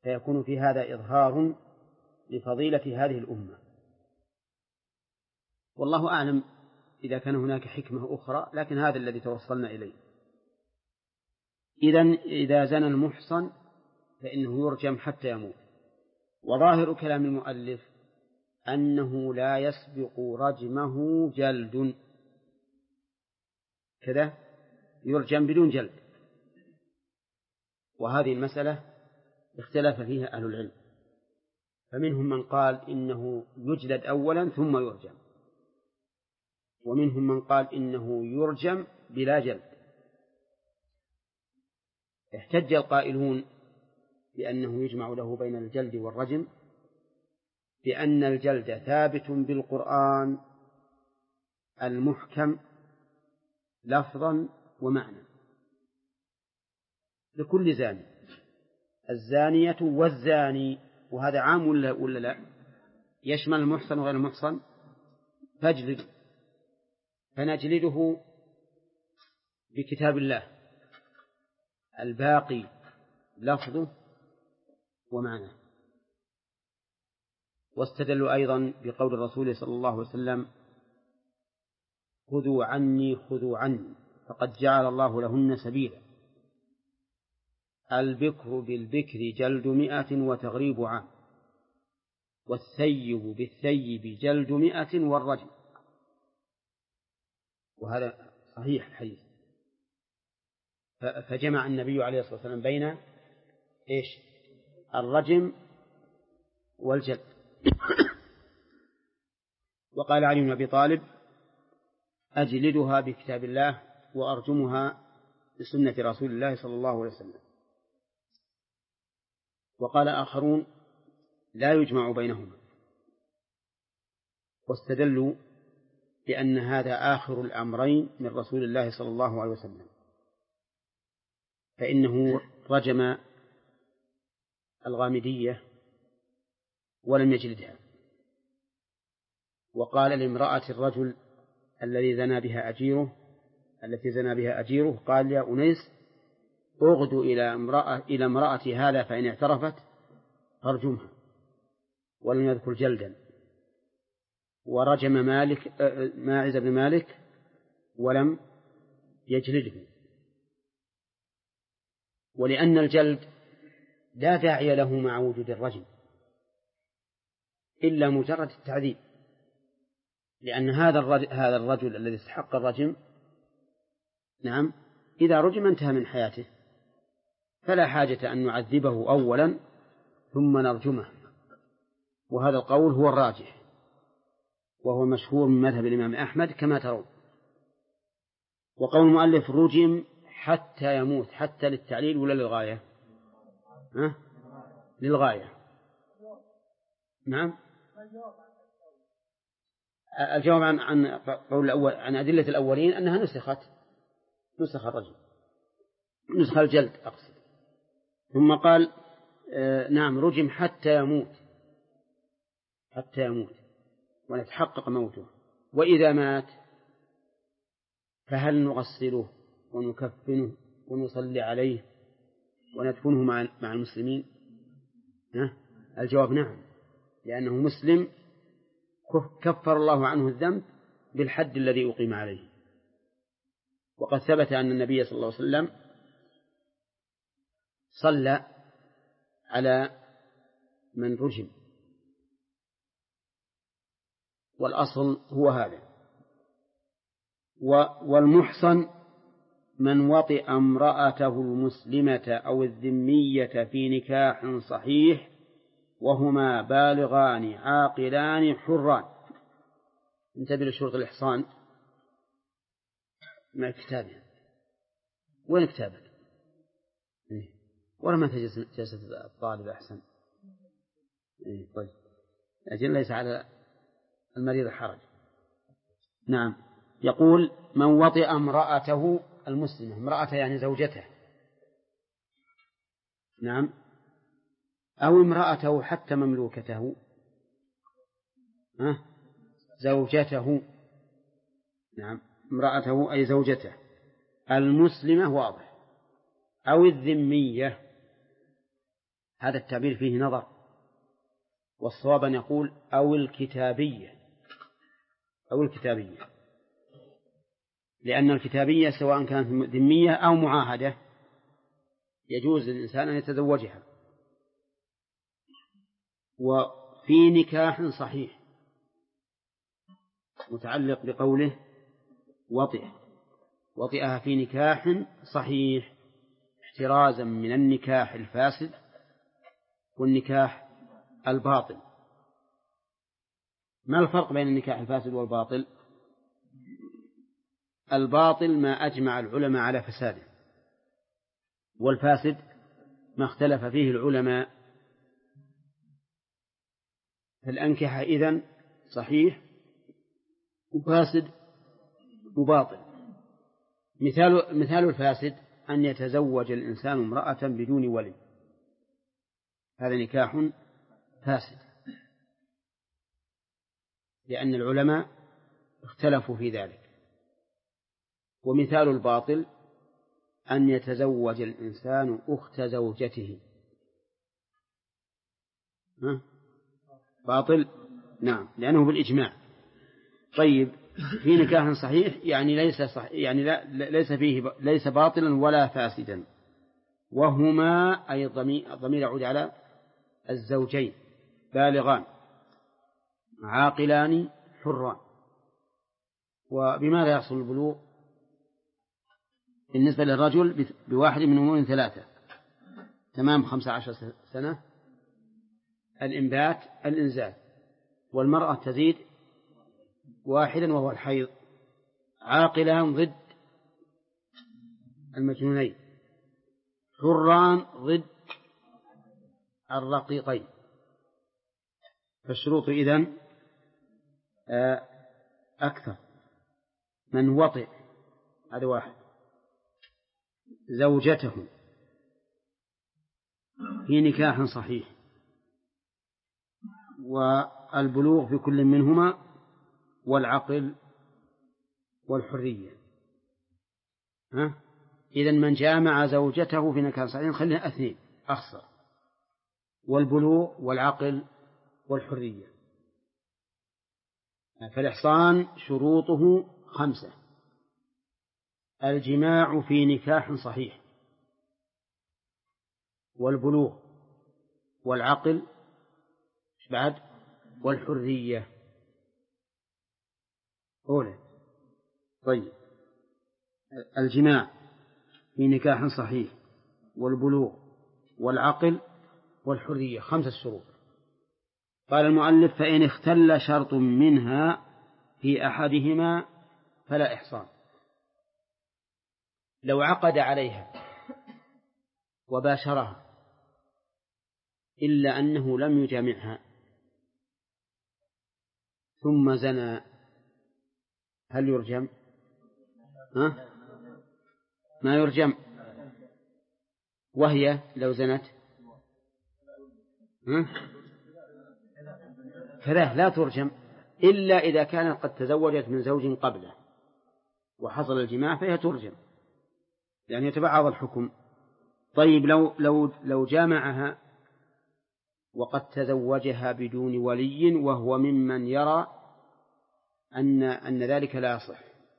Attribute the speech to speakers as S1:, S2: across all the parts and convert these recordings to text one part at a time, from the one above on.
S1: فيكون في هذا إظهار لفضيلة هذه الأمة. والله أعلم إذا كان هناك حكمة أخرى، لكن هذا الذي توصلنا إليه. إذا زنى المحصن فإنه يرجم حتى يموت. وظاهر كلام المؤلف أنه لا يسبق رجمه جلد، كذا يرجم بدون جلد. وهذه المسألة اختلف فيها أهل العلم، فمنهم من قال إنه يجلد أولا ثم يرجم، ومنهم من قال إنه يرجم بلا جلد. احتج القائلون بأنه يجمع له بين الجلد والرجم بأن الجلد ثابت بالقرآن المحكم لفظا ومعنى لكل زاني، الزانية والزاني، وهذا عام ولا لا؟ يشمل المحصن وغير المحصن. فنجلده بكتاب الله الباقي لفظه ومعنى. واستدلوا أيضا بقول الرسول صلى الله عليه وسلم: خذوا عني خذوا عني فقد جعل الله لهن سبيلا. البكر بالبكر جلد 100 وتغريب عام، والثيب بالثيب جلد 100 والرجم. وهذا صحيح الحديث. فجمع النبي عليه الصلاة والسلام بين الرجم والجلد. وقال علي بن أبي طالب: أجلدها بكتاب الله وأرجمها بسنة رسول الله صلى الله عليه وسلم. وقال آخرون: لا يجمع بينهما، واستدلوا بأن هذا آخر الأمرين من رسول الله صلى الله عليه وسلم، فإنه رجم الغامدية ولم يجلدها. وقال لامرأة الرجل التي زنى بها أجيره قال: يا أنيس، أغدو إلى امرأة هذا فإن اعترفت فارجمها. ولم يذكر جلدا. ورجم ماعز بن مالك ولم يجلده، ولأن الجلد لا داعي له مع وجود الرجم إلا مجرد التعذيب، لأن هذا الرجل الذي استحق الرجم نعم إذا رجم انتهى من حياته، فلا حاجة أن نعذبه أولا ثم نرجمه. وهذا القول هو الراجح، وهو مشهور من مذهب الإمام أحمد كما ترون. وقول المؤلف رجم حتى يموت، حتى للتعليل ولا للغاية؟ للغاية. نعم. الجواب عن قول الأول عن أدلة الأولين أنها نسخ الرجم، نسخ الجلد أقصد. ثم قال نعم رجم حتى يموت ونتحقق موته. وإذا مات فهل نغسله ونكفنه ونصلي عليه وندفنه مع المسلمين؟ الجواب نعم، لأنه مسلم كفر الله عنه الذنب بالحد الذي أقيم عليه. وقد ثبت أن النبي صلى الله عليه وسلم صلى على من رجم، والأصل هو هذا. والمحصن من وطئ امرأته المسلمة أو الذمية في نكاح صحيح وهما بالغان عاقلان حران. انتبه لشروط الإحصان مع كتابه. وين كتابك؟ ولا ما جلسة الطالب أحسن؟ طيب أجل ليس على المريض حرج. نعم. يقول من وطئ امرأته المسلمة، امرأته يعني زوجته، نعم، أو امرأته حتى مملوكته، زوجته، نعم، امرأته أي زوجته المسلمة واضح، أو الذمية، هذا التعبير فيه نظر، والصواب أن يقول أو الكتابية، أو الكتابية، لأن الكتابية سواء كانت ذمية أو معاهدة يجوز للإنسان أن يتزوجها. وفي نكاح صحيح متعلق بقوله وطئها في نكاح صحيح، احترازا من النكاح الفاسد والنكاح الباطل. ما الفرق بين النكاح الفاسد والباطل؟ الباطل ما أجمع العلماء على فساده، والفاسد ما اختلف فيه العلماء. فالأنكحة إذن صحيح وفاسد وباطل. مثال الفاسد أن يتزوج الإنسان امرأة بدون ولي، هذا نكاح فاسد، لأن العلماء اختلفوا في ذلك. ومثال الباطل أن يتزوج الإنسان أخت زوجته، باطل، نعم، لأنه بالإجماع. طيب، في نكاح صحيح يعني ليس فيه ليس باطلا ولا فاسدا، وهما أي الضمير يعود على الزوجين بالغان عاقلان حران. وبماذا يحصل البلوغ بالنسبة للرجل؟ بواحد من أمور ثلاثة: تمام 15 سنة، الإنبات، الإنزال. والمرأة تزيد واحدا وهو الحيض. عاقلان ضد المجنونين، حران ضد الرقيقين. فالشروط إذن أكثر. من وطئ، هذا واحد، زوجته في نكاح صحيح، والبلوغ في كل منهما، والعقل والحرية. إذن من جامع زوجته في نكاح صحيح خلينا اثنين أخسر، والبلوغ والعقل والحرية. فالإحصان شروطه 5: الجماع في نكاح صحيح، والبلوغ، والعقل، بعد والحرية أولى. طيب، الجماع في نكاح صحيح، والبلوغ، والعقل، والحرية، 5 شروط. قال المؤلف: فإن اختل شرط منها في أحدهما فلا إحصان. لو عقد عليها وباشرها إلا أنه لم يجامعها ثم زنى، هل يرجم؟ ما يرجم. وهي لو زنت فلا ترجم إلا إذا كانت قد تزوجت من زوج قبله وحصل الجماع فهي ترجم، يعني يتبعض الحكم. طيب، لو جامعها وقد تزوجها بدون ولي وهو ممن يرى أن ذلك لا يصح،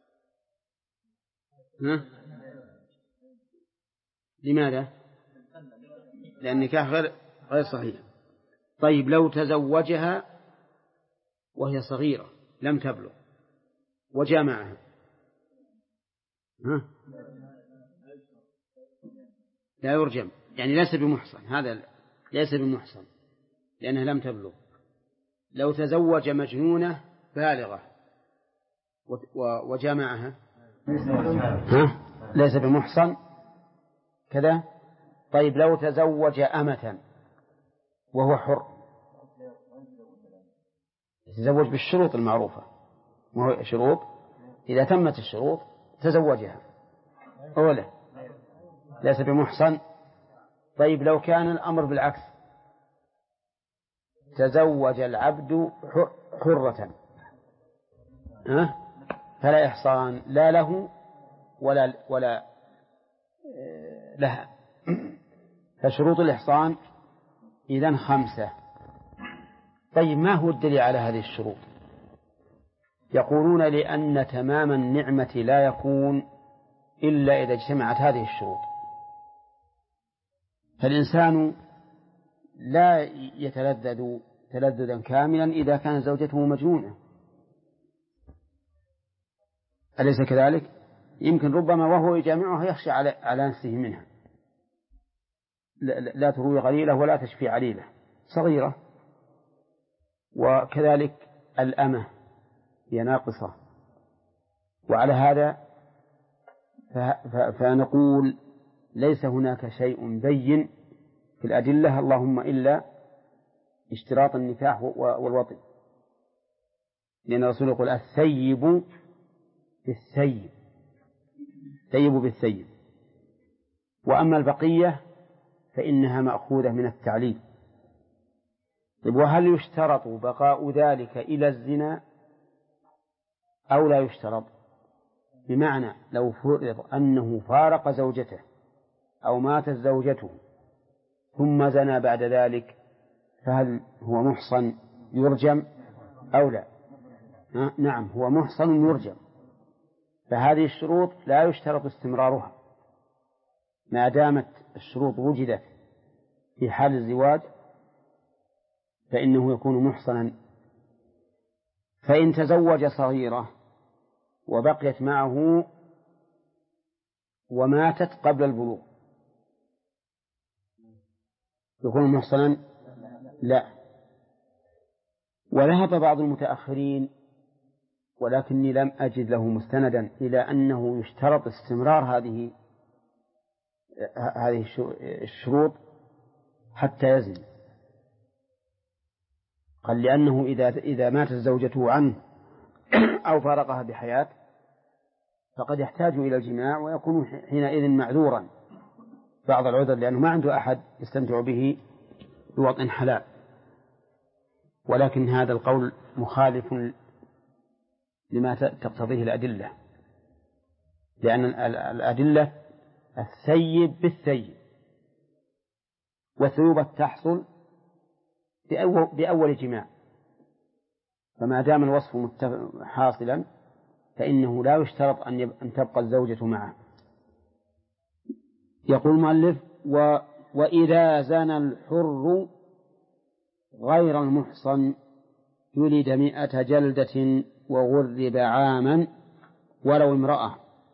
S1: لماذا؟ لأن النكاح غير صحيح. طيب، لو تزوجها وهي صغيرة لم تبلغ وجامعها، لا يرجم، يعني ليس بمحصن، هذا ليس بمحصن لأنها لم تبلغ. لو تزوج مجنونة بالغة وجامعها ليس بمحصن كذا. طيب، لو تزوج أمة وهو حر، يتزوج بالشروط المعروفة، وهو شروط إذا تمت الشروط تزوجها أولا، ليس بمحصن. طيب، لو كان الأمر بالعكس، تزوج العبد حرة فلا إحصان لا له ولا لها. فشروط الإحصان إذن 5. طيب ما هو الدليل على هذه الشروط؟ يقولون لأن تمام النعمة لا يكون إلا إذا اجتمعت هذه الشروط. فالإنسان لا يتلذذ تلذذا كاملا إذا كانت زوجته مجنونة، أليس كذلك؟ يمكن ربما وهو يجامعها يخشى على نفسه منها، لا تروي غليلة ولا تشفي عليلة صغيرة. وكذلك الأمة هي ناقصة. وعلى هذا فنقول ليس هناك شيء بين في الأدلة اللهم إلا اشتراط النكاح والوطن، لأن الرسول يقول الثيب بالثيب، ثيب بالثيب. وأما البقية فإنها مأخوذة من التعليل. وهل يشترط بقاء ذلك إلى الزنا أو لا يشترط؟ بمعنى لو فرض أنه فارق زوجته أو ماتت زوجته ثم زنى بعد ذلك، فهل هو محصن يرجم أو لا؟ نعم، هو محصن يرجم. فهذه الشروط لا يشترط استمرارها ما دامت الشروط وجدت في حال الزواج، فإنه يكون محصنا. فإن تزوج صغيرة وبقيت معه وماتت قبل البلوغ يكون محصنا؟ لا. وذهب بعض المتأخرين، ولكني لم أجد له مستندا، إلى أنه يشترط استمرار هذه الشروط حتى يزن. قال لأنه إذا ماتت زوجته عنه أو فارقها بحياة فقد يحتاج إلى الجماع ويكون حينئذ معذورا بعض العذر، لأنه ما عنده أحد يستمتع به بوطء حلال. ولكن هذا القول مخالف لما تقتضيه الأدلة، لأن الأدلة الثيب بالثيب، والثيوبة تحصل بأول جماع، فما دام الوصف حاصلا فإنه لا يشترط أن تبقى الزوجة معه. يقول المؤلف وإذا زنى الحر غير المحصن جلد 100 جلدة وغرب عاما ولو امرأة.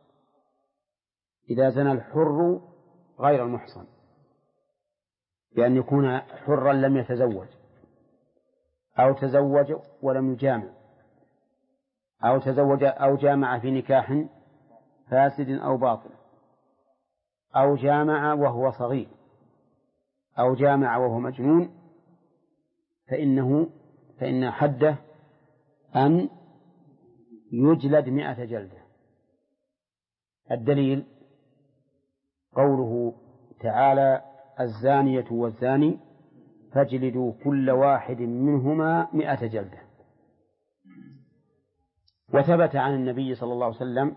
S1: إذا زنى الحر غير المحصن بأن يكون حرا لم يتزوج أو تزوج ولم يجامع أو تزوج أو جامع في نكاح فاسد أو باطل أو جامع وهو صغير أو جامع وهو مجنون، فإن حده أن يجلد 100 جلدة. الدليل قوله تعالى الزانية والزاني فاجلدوا كل واحد منهما 100 جلدة. وثبت عن النبي صلى الله عليه وسلم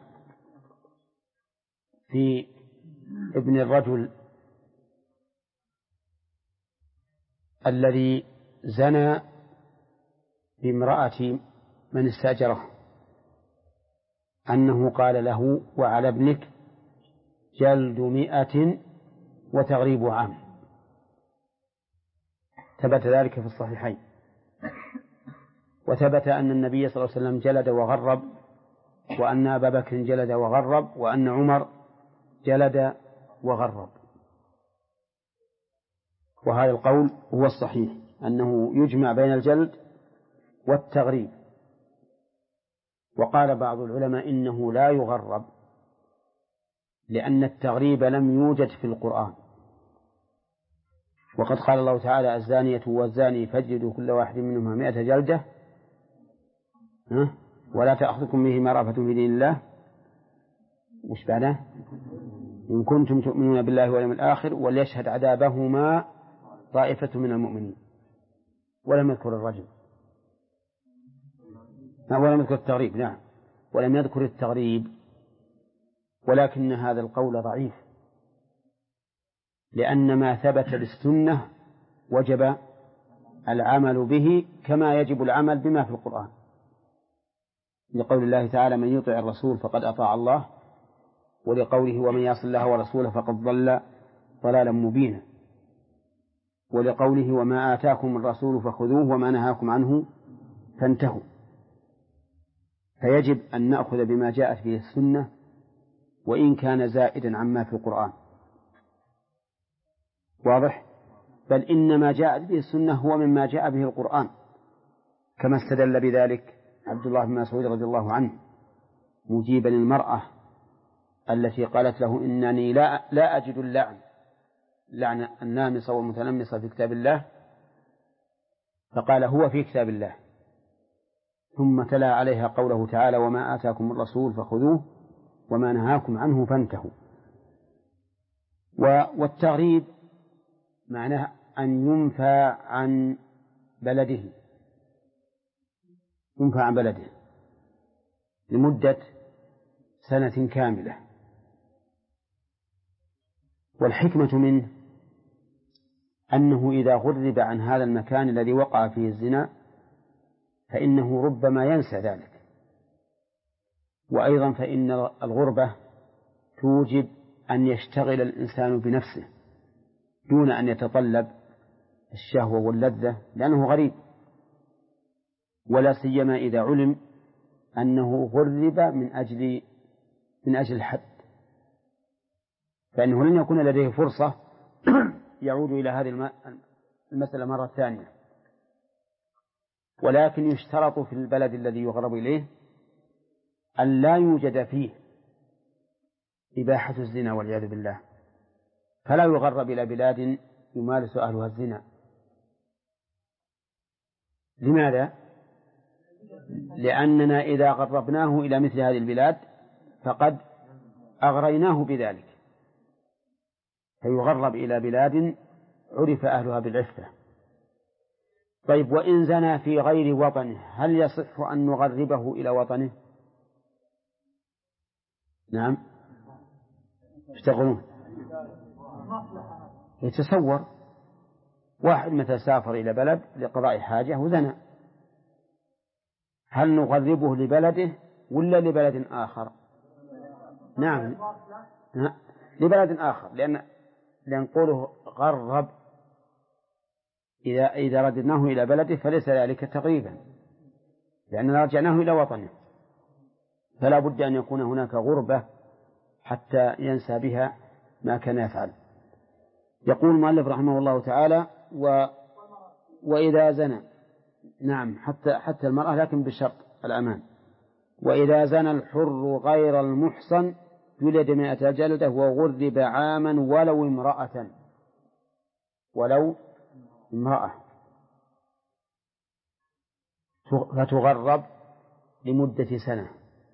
S1: في ابن الرجل الذي زنى بامرأة من استأجره أنه قال له وعلى ابنك جلد 100 وتغريب عام. ثبت ذلك في الصحيحين. وثبت أن النبي صلى الله عليه وسلم جلد وغرب، وأن أبا بكر جلد وغرب، وأن عمر جلد وغرب. وهذا القول هو الصحيح، أنه يجمع بين الجلد والتغريب. وقال بعض العلماء إنه لا يغرب لأن التغريب لم يوجد في القرآن، وقد قال الله تعالى الزانية والزاني فاجلدوا كل واحد منهما 100 جلدة ولا تأخذكم بهما رأفة في دين الله وش بعده إن كنتم تؤمنون بالله واليوم الآخر وليشهد عذابهما طائفة من المؤمنين. ولم يذكر الرجل، ولم يذكر التغريب، نعم ولم يذكر التغريب. ولكن هذا القول ضعيف، لأن ما ثبت بالسنة وجب العمل به كما يجب العمل بما في القرآن، لقول الله تعالى: من يطع الرسول فقد أطاع الله، ولقوله: ومن يعص الله ورسوله فقد ضل ضلالا مبينا، ولقوله: وما آتاكم الرسول فخذوه وما نهاكم عنه فانتهوا. فيجب أن نأخذ بما جاءت به السنة وإن كان زائدا عما في القرآن. واضح؟ بل إنما جاءت به السنة هو مما جاء به القرآن، كما استدل بذلك عبد الله بن مسعود رضي الله عنه مجيبا المرأة التي قالت له: إنني لا أجد لعن النامصة والمتنمصة في كتاب الله، فقال: هو في كتاب الله. ثم تلا عليها قوله تعالى: وما آتاكم الرسول فخذوه وما نهاكم عنه فانتهوا. والتغريب معناه أن ينفى عن بلده، ينفى عن بلده لمدة سنة كاملة. والحكمة منه أنه إذا غرب عن هذا المكان الذي وقع فيه الزنا فإنه ربما ينسى ذلك. وأيضا فإن الغربة توجب أن يشتغل الإنسان بنفسه دون أن يتطلب الشهوة واللذة، لأنه غريب، ولا سيما إذا علم أنه غرب من أجل الحد، فإنه لن يكون لديه فرصة يعود إلى هذه المسألة مرة ثانية. ولكن يشترط في البلد الذي يغرب إليه أن لا يوجد فيه إباحة الزنا والعياذ بالله، فلا يغرب إلى بلاد يمارس أهلها الزنا. لماذا؟ لأننا إذا غربناه إلى مثل هذه البلاد فقد أغريناه بذلك، فيغرب إلى بلاد عرف أهلها بالعفة. طيب، وإن زنى في غير وطنه هل يصح أن نغربه إلى وطنه؟ نعم. اشتغلون يتصور واحد مثل سافر إلى بلد لقضاء حاجة وزنى، هل نغربه لبلده ولا لبلد آخر؟ نعم، لبلد آخر، لأن قوله غرب إذا رددناه إلى بلده فليس ذلك تقريبا، لأننا رجعناه إلى وطنه، فلا بد أن يكون هناك غربة حتى ينسى بها ما كان يفعل. يقول المؤلف رحمه الله تعالى: وإذا زنى، نعم، حتى المرأة، لكن بشرط الأمان. وإذا زنى الحر غير المحصن جلد 100 جلدة وغرب عاما ولو امرأة فتغرب لمدة سنة.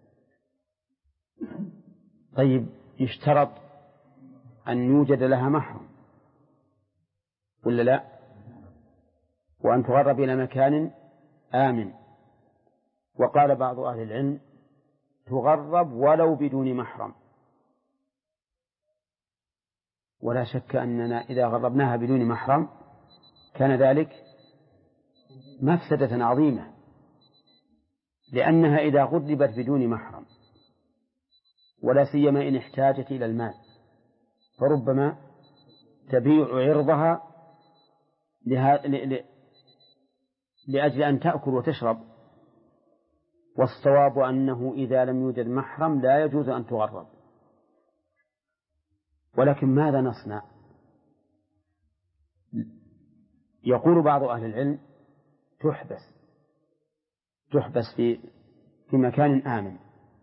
S1: طيب، يشترط أن يوجد لها محرم ولا لا؟ وأن تغرب إلى مكان آمن. وقال بعض أهل العلم: تغرب ولو بدون محرم. ولا شك أننا إذا غربناها بدون محرم كان ذلك مفسدة عظيمة، لأنها إذا غربت بدون محرم ولا سيما إن احتاجت إلى المال فربما تبيع عرضها لأجل أن تأكل وتشرب. والصواب أنه إذا لم يوجد محرم لا يجوز أن تغرب. ولكن ماذا نصنع؟ يقول بعض أهل العلم: تحبس في مكان آمن.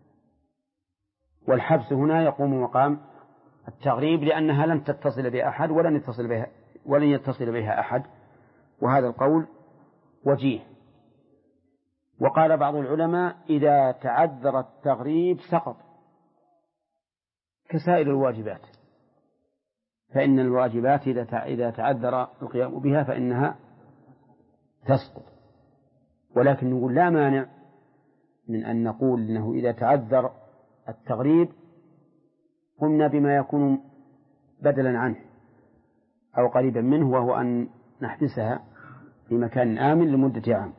S1: والحبس هنا يقوم مقام التغريب، لأنها لن تتصل بأحد ولن يتصل بها أحد، وهذا القول وجيه. وقال بعض العلماء: إذا تعذر التغريب سقط كسائر الواجبات، فإن الواجبات إذا تعذر القيام بها فإنها تسقط. ولكن نقول لا مانع من أن نقول إنه إذا تعذر التغريب قمنا بما يكون بدلا عنه أو قريبا منه، وهو أن نحبسها في مكان آمن لمدة عام.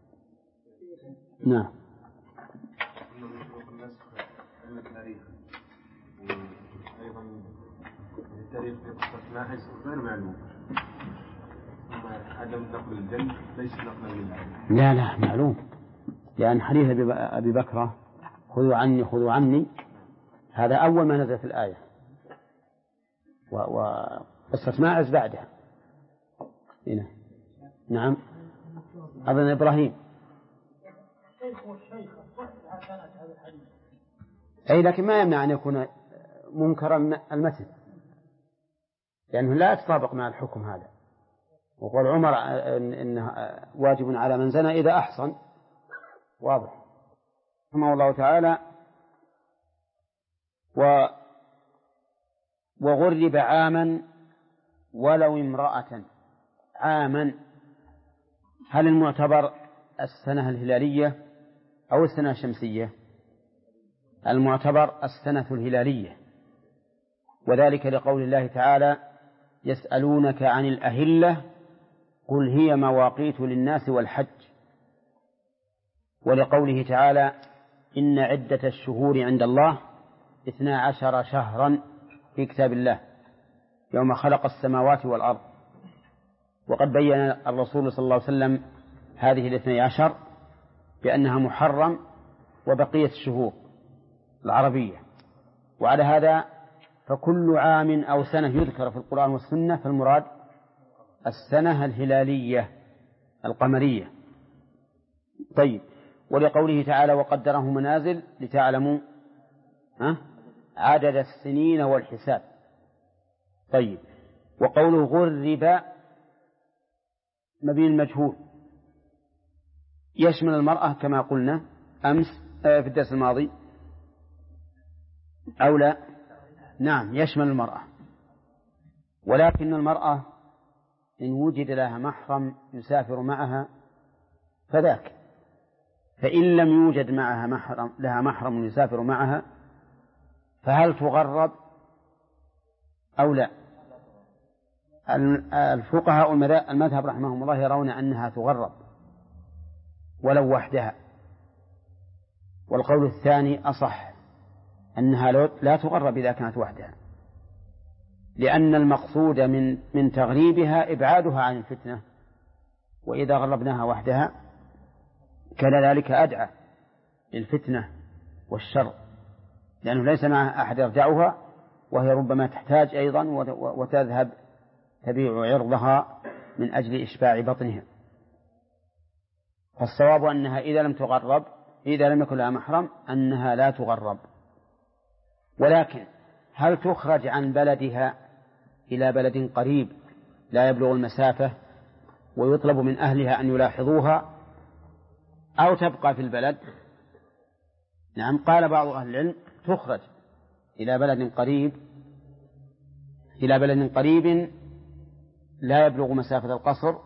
S1: نعم.
S2: أيضا التاريخ في قصة ماعز غير معلوم، عدم نقل الجلد ليس نقلا لله.
S1: لا معلوم، لأن حديث أبي بكرة خذوا عني خذوا عني هذا أول ما نزل في الآية، وقصة ماعز بعدها. هنا. نعم. أظن إبراهيم. أي لكن ما يمنع أن يكون منكرا المتن، لأنه لا يتطابق مع الحكم هذا. وقال عمر إنه واجب على من زنى إذا أحصن، واضح. رحمه الله تعالى. وغرب عاما ولو امرأة. عاما هل المعتبر السنة الهلالية أو السنة الشمسية؟ المعتبر السنة الهلالية، وذلك لقول الله تعالى يسألونك عن الأهلة قل هي مواقيت للناس والحج، ولقوله تعالى إن عدة الشهور عند الله 12 شهرا في كتاب الله يوم خلق السماوات والأرض. وقد بين الرسول صلى الله عليه وسلم هذه 12 بأنها محرم وبقية الشهور العربية. وعلى هذا فكل عام أو سنة يذكر في القرآن والسنة فالمراد السنة الهلالية القمرية. طيب. ولقوله تعالى وقدره منازل لتعلموا عدد السنين والحساب. طيب. وقوله غرب مبين المجهول يشمل المرأة كما قلنا أمس في الدرس الماضي أو لا؟ نعم يشمل المرأة، ولكن المرأة إن وجد لها محرم يسافر معها فذاك، فإن لم يوجد معها لها محرم يسافر معها فهل تغرب أو لا؟ الفقهاء المذهب رحمهم الله يرون أنها تغرب ولو وحدها، والقول الثاني أصح أنها لا تغرب إذا كانت وحدها، لأن المقصود من تغريبها إبعادها عن الفتنة، وإذا غربناها وحدها كان ذلك أدعى للفتنة والشر، لأنه ليس معها أحد يرجعها، وهي ربما تحتاج أيضا وتذهب تبيع عرضها من أجل إشباع بطنها. فالصواب أنها إذا لم يكن لها محرم أنها لا تغرب. ولكن هل تخرج عن بلدها إلى بلد قريب لا يبلغ المسافة ويطلب من أهلها أن يلاحظوها، أو تبقى في البلد؟ نعم. قال بعض أهل العلم تخرج إلى بلد قريب لا يبلغ مسافة القصر،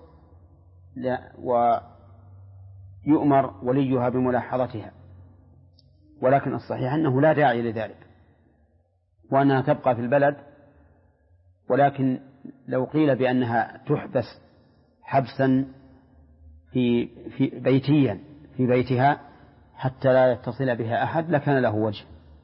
S1: ويؤمر وليها بملاحظتها، ولكن الصحيح أنه لا داعي لذلك وأنها تبقى في البلد. ولكن لو قيل بأنها تحبس حبسا في بيتيا في بيتها حتى لا يتصل بها أحد لكان له وجه.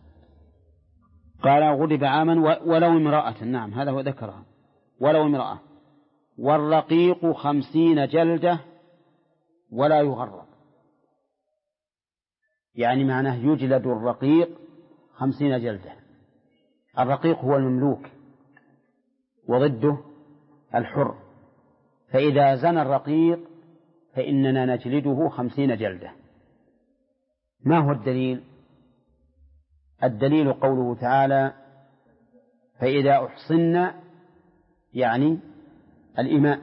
S1: قال غرب عاما ولو امرأة. نعم هذا هو ذكرها. ولو امرأة. والرقيق 50 جلدة ولا يغرب، يعني معناه يجلد الرقيق 50 جلدة. الرقيق هو المملوك وضده الحر، فإذا زنى الرقيق فإننا نجلده 50 جلدة. ما هو الدليل؟ الدليل قوله تعالى فإذا أحصن، يعني الإماء،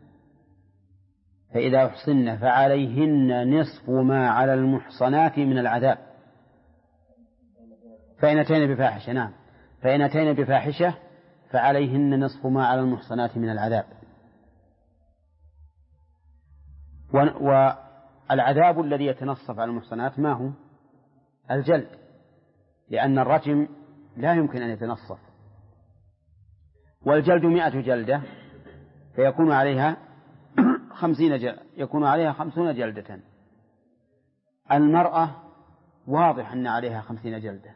S1: فإذا أحصن فعليهن نصف ما على المحصنات من العذاب فإن أتين بفاحشة. نعم. فإن أتين بفاحشة فعليهن نصف ما على المحصنات من العذاب. والعذاب الذي يتنصف على المحصنات ما هو؟ الجلد، لأن الرجم لا يمكن أن يتنصف، والجلد 100 جلدة فيكون عليها يكون عليها 50 جلدة. المرأة واضح أن عليها 50 جلدة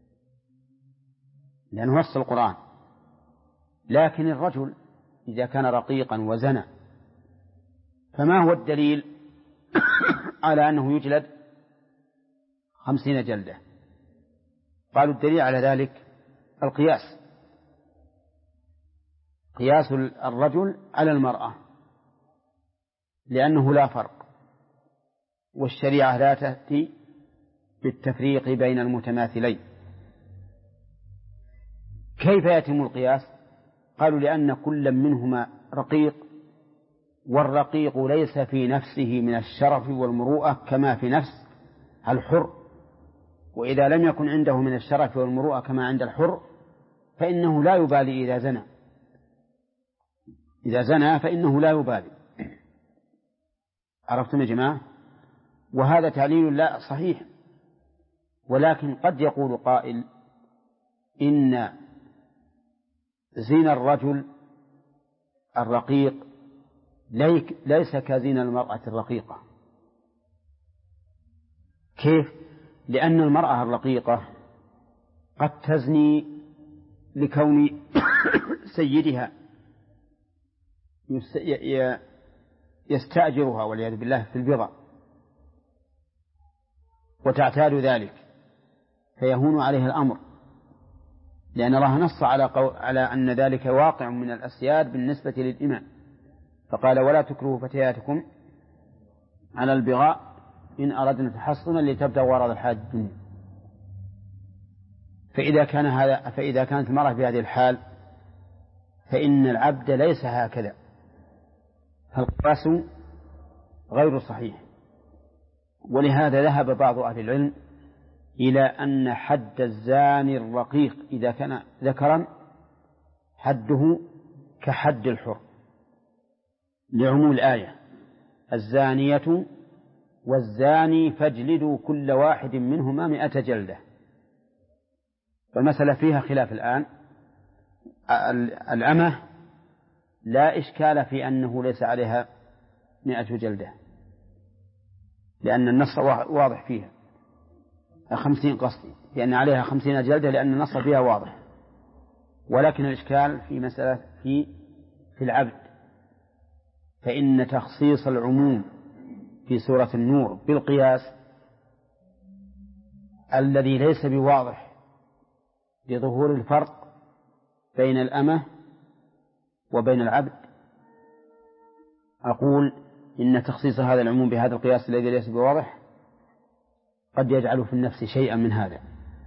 S1: لأنه نص القرآن، لكن الرجل إذا كان رقيقا وزنى فما هو الدليل على أنه يجلد 50 جلدة؟ قالوا الدليل على ذلك القياس، قياس الرجل على المرأة، لأنه لا فرق، والشريعة لا تأتي بالتفريق بين المتماثلين. كيف يتم القياس؟ قالوا لأن كل منهما رقيق، والرقيق ليس في نفسه من الشرف والمروءة كما في نفس الحر، وإذا لم يكن عنده من الشرف والمروءة كما عند الحر فإنه لا يبالي إذا زنى، إذا زنى فإنه لا يبالي. عرفتم يا جماعة؟ وهذا تعليل لا صحيح، ولكن قد يقول قائل إن زين الرجل الرقيق ليس كزين المرأة الرقيقة. كيف؟ لأن المرأة الرقيقة قد تزني لكون سيدها يستأجرها والعياذ بالله في البضع وتعتاد ذلك فيهون عليه الأمر، لأن الله نص على أن ذلك واقع من الأسياد بالنسبة للإمام، فقال ولا تكرهوا فتياتكم على البغاء إن أردنا تحصنا لتبتغوا عرض الحياة الدنيا. فإذا كانت المرأة بهذه الحال فإن العبد ليس هكذا، فالقياس غير صحيح. ولهذا ذهب بعض أهل العلم إلى أن حد الزاني الرقيق إذا كان ذكرا حده كحد الحر، لعموم الآية الزانية والزاني فاجلدوا كل واحد منهما 100 جلدة. والمسألة فيها خلاف الآن. الأمة لا إشكال في أنه ليس عليها 100 جلدة، لأن النص واضح فيها 50 قصدي، لأن عليها 50 جلدة لأن النص فيها واضح. ولكن الإشكال في مسألة في العبد، فإن تخصيص العموم في سورة النور بالقياس الذي ليس بواضح لظهور الفرق بين الأمة وبين العبد، أقول إن تخصيص هذا العموم بهذا القياس الذي ليس بواضح قد يجعل في النفس شيئا من هذا.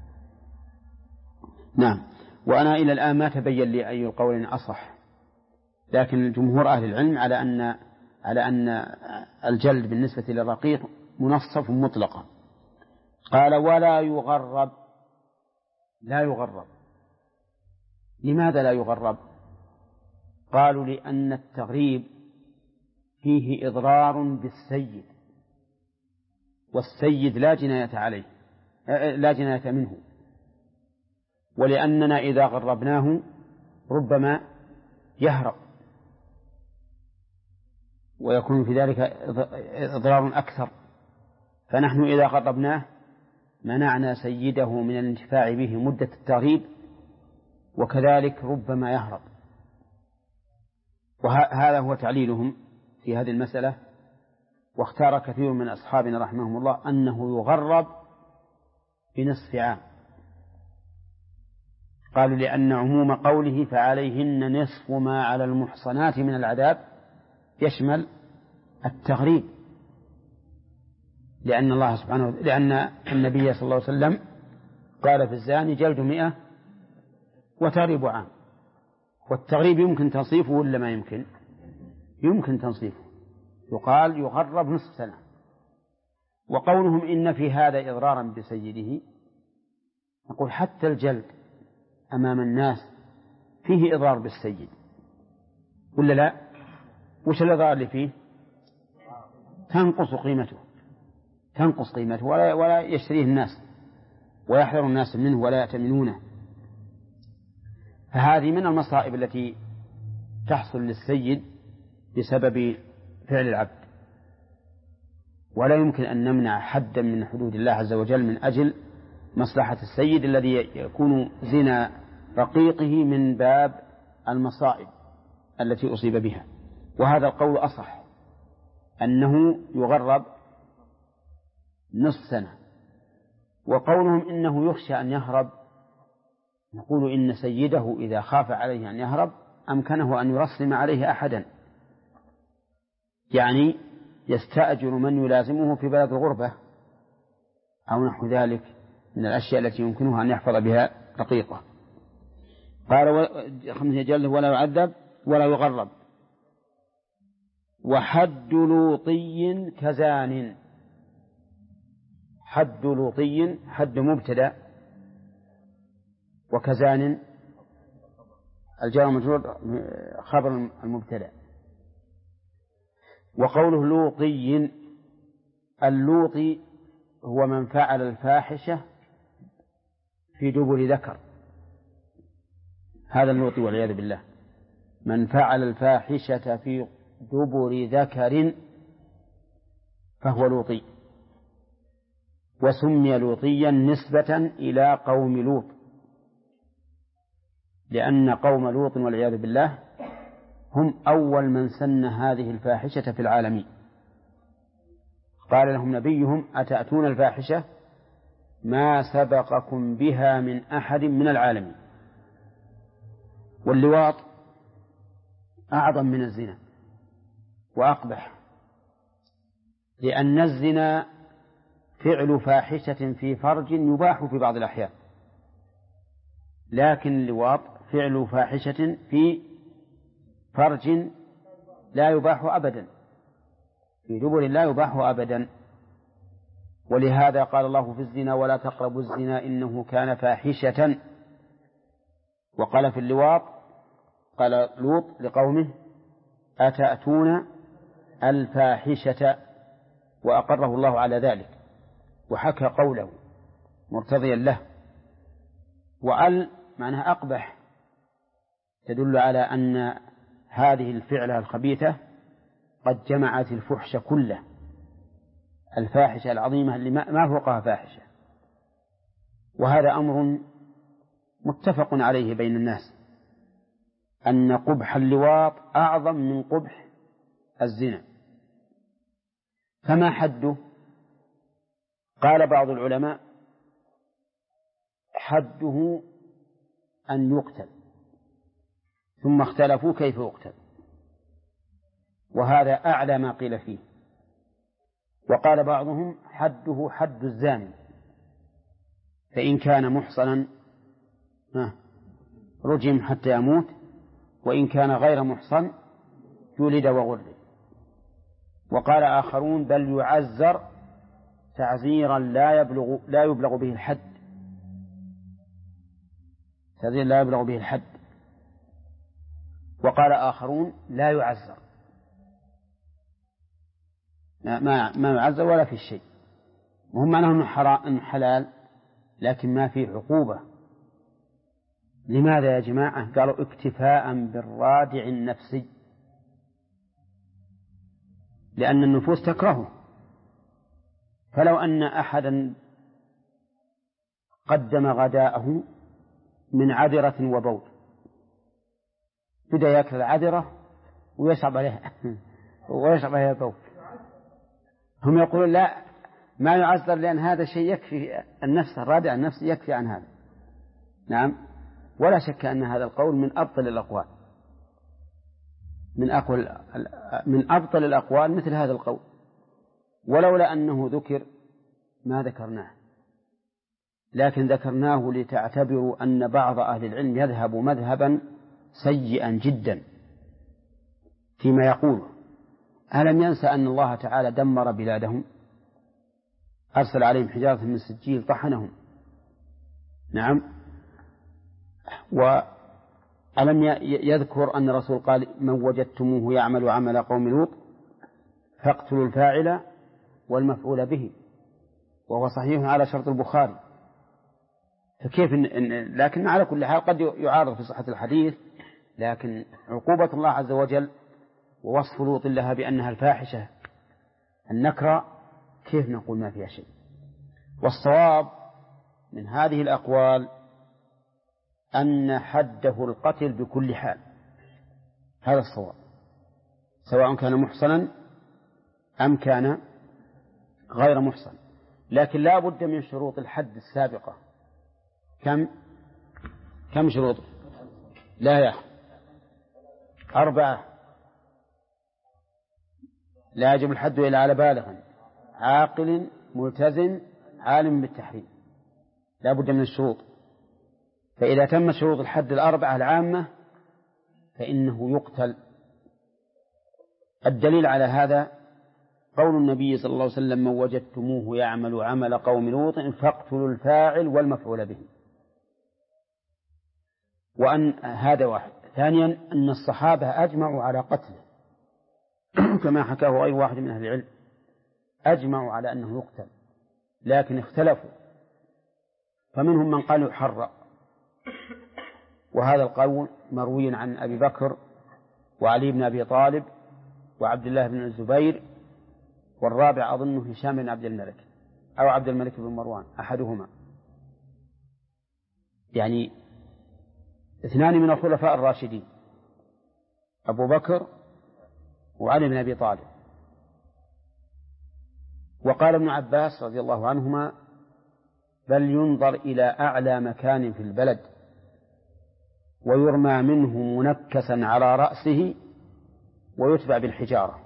S1: نعم. وأنا إلى الآن ما تبين لي أي القولين أصح، لكن جمهور أهل العلم على أن الجلد بالنسبة للرقيق منصف مطلقا. قال ولا يغرب. لا يغرب. لماذا لا يغرب؟ قالوا لأن التغريب فيه إضرار بالسيد، والسيد لا جناية عليه، لا جناية منه، ولأننا إذا غربناه ربما يهرب ويكون في ذلك إضرار أكثر، فنحن إذا غربناه منعنا سيده من الانتفاع به مدة التغريب، وكذلك ربما يهرب. وهذا هو تعليلهم في هذه المسألة. واختار كثير من أصحابنا رحمهم الله أنه يغرب بنصف عام. قالوا لأن عموم قوله فعليهن نصف ما على المحصنات من العذاب يشمل التغريب، لأن الله سبحانه لأن النبي صلى الله عليه وسلم قال في الزاني جلد 100 وتغريب عام. والتغريب يمكن تنصيفه ولا ما يمكن؟ يمكن تنصيفه، يقال يغرب نصف سنة. وقولهم إن في هذا إضرارا بسيده، نقول حتى الجلد أمام الناس فيه إضرار بالسيد ولا لا؟ وش الإضرار اللي فيه؟ تنقص قيمته ولا يشتريه الناس ويحذر الناس منه ولا يأتمنونه. فهذه من المصائب التي تحصل للسيد بسبب فعل العبد، ولا يمكن أن نمنع حدا من حدود الله عز وجل من أجل مصلحة السيد الذي يكون زنا رقيقه من باب المصائب التي أصيب بها. وهذا القول أصح، أنه يغرب نصف سنة. وقولهم إنه يخشى أن يهرب، نقول إن سيده إذا خاف عليه أن يهرب أمكنه أن يرسم عليه أحدا، يعني يستأجر من يلازمه في بلد الغربة أو نحو ذلك من الأشياء التي يمكنه أن يحفظ بها رقيقه. قال خمسة جل ولا يعذب ولا يغرب. وحد لوطي كزان. حد لوطي حد مبتدأ، وكزان الجار مجرور خبر المبتدأ. وقوله لوطي، اللوطي هو من فعل الفاحشة في دبر ذكر، هذا اللوطي والعياذ بالله، من فعل الفاحشة في دبر ذكر فهو لوطي. وسمي لوطيا نسبة إلى قوم لوط، لأن قوم لوط والعياذ بالله هم أول من سن هذه الفاحشة في العالمين. قال لهم نبيهم أتأتون الفاحشة ما سبقكم بها من أحد من العالمين. واللواط أعظم من الزنا وأقبح، لأن الزنا فعل فاحشة في فرج يباح في بعض الأحيان، لكن اللواط فعل فاحشة في فرج لا يباح أبدا، في دبر لا يباح أبدا. ولهذا قال الله في الزنا ولا تقربوا الزنا إنه كان فاحشة. وقال في اللواط قال لوط لقومه أتأتون الفاحشة، وأقره الله على ذلك وحكى قوله مرتضيا له. وأل معناها أقبح، تدل على أن هذه الفعلة الخبيثة قد جمعت الفحش كله، الفاحشة العظيمة اللي ما فوقها فاحشة. وهذا أمر متفق عليه بين الناس، أن قبح اللواط أعظم من قبح الزنا. فما حده؟ قال بعض العلماء حده أن يقتل، ثم اختلفوا كيف يقتل، وهذا أعلى ما قيل فيه. وقال بعضهم حده حد الزاني، فإن كان محصنا رجم حتى يموت، وإن كان غير محصن جلد وغرد. وقال آخرون بل يعزر تعزيرا لا يبلغ به الحد، تعزيرا لا يبلغ به الحد. وقال آخرون لا يعزر، ما يعزر ولا في الشيء، وهم معناه أنه حلال لكن ما فيه عقوبة. لماذا يا جماعة؟ قالوا اكتفاء بالرادع النفسي، لأن النفوس تكرهه. فلو أن أحدا قدم غداءه من عذرة وبول، بدأ يأكل العذرة ويشرب عليها بول، هم يقولون لا ما يعذر، لأن هذا شيء يكفي النفس، الرادع النفسي يكفي عن هذا. نعم، ولا شك أن هذا القول من أبطل الأقوال، من أبطل الأقوال مثل هذا القول، ولولا أنه ذكر ما ذكرناه، لكن ذكرناه لتعتبروا أن بعض أهل العلم يذهب مذهبا سيئا جدا فيما يقوله. ألم ينسى أن الله تعالى دمر بلادهم، أرسل عليهم حجارة من سجيل طحنهم. نعم. وألم يذكر أن الرسول قال من وجدتموه يعمل عمل قوم لوط فاقتلوا الفاعل والمفعول به، وهو صحيح على شرط البخاري. فكيف لكن على كل حال قد يعارض في صحة الحديث، لكن عقوبة الله عز وجل ووصف لوط لها بأنها الفاحشة النكرة، كيف نقول ما فيها شيء؟ والصواب من هذه الأقوال أن حده القتل بكل حال، هذا الصواب، سواء كان محصنا أم كان غير محصن. لكن لا بد من شروط الحد السابقة. كم شروط؟ لا يا 4. لا يجب الحد إلا على بالغ عاقل ملتزم عالم بالتحريم، لا بد من الشروط. فإذا تم شروط الحد 4 العامة فإنه يقتل. الدليل على هذا قول النبي صلى الله عليه وسلم: من وجدتموه يعمل عمل قوم لوط فاقتلوا الفاعل والمفعول به. وأن هذا واحد. ثانيا أن الصحابة أجمعوا على قتله كما حكاه غير واحد من أهل العلم، أجمعوا على أنه يقتل، لكن اختلفوا، فمنهم من قال يحرق، وهذا القول مروي عن أبي بكر وعلي بن أبي طالب وعبد الله بن الزبير، والرابع أظنه هشام بن عبد الملك أو عبد الملك بن مروان أحدهما، يعني 2 من الخلفاء الراشدين أبو بكر وعلي بن أبي طالب. وقال ابن عباس رضي الله عنهما: بل ينظر إلى أعلى مكان في البلد ويرمى منه منكسا على رأسه ويتبع بالحجارة.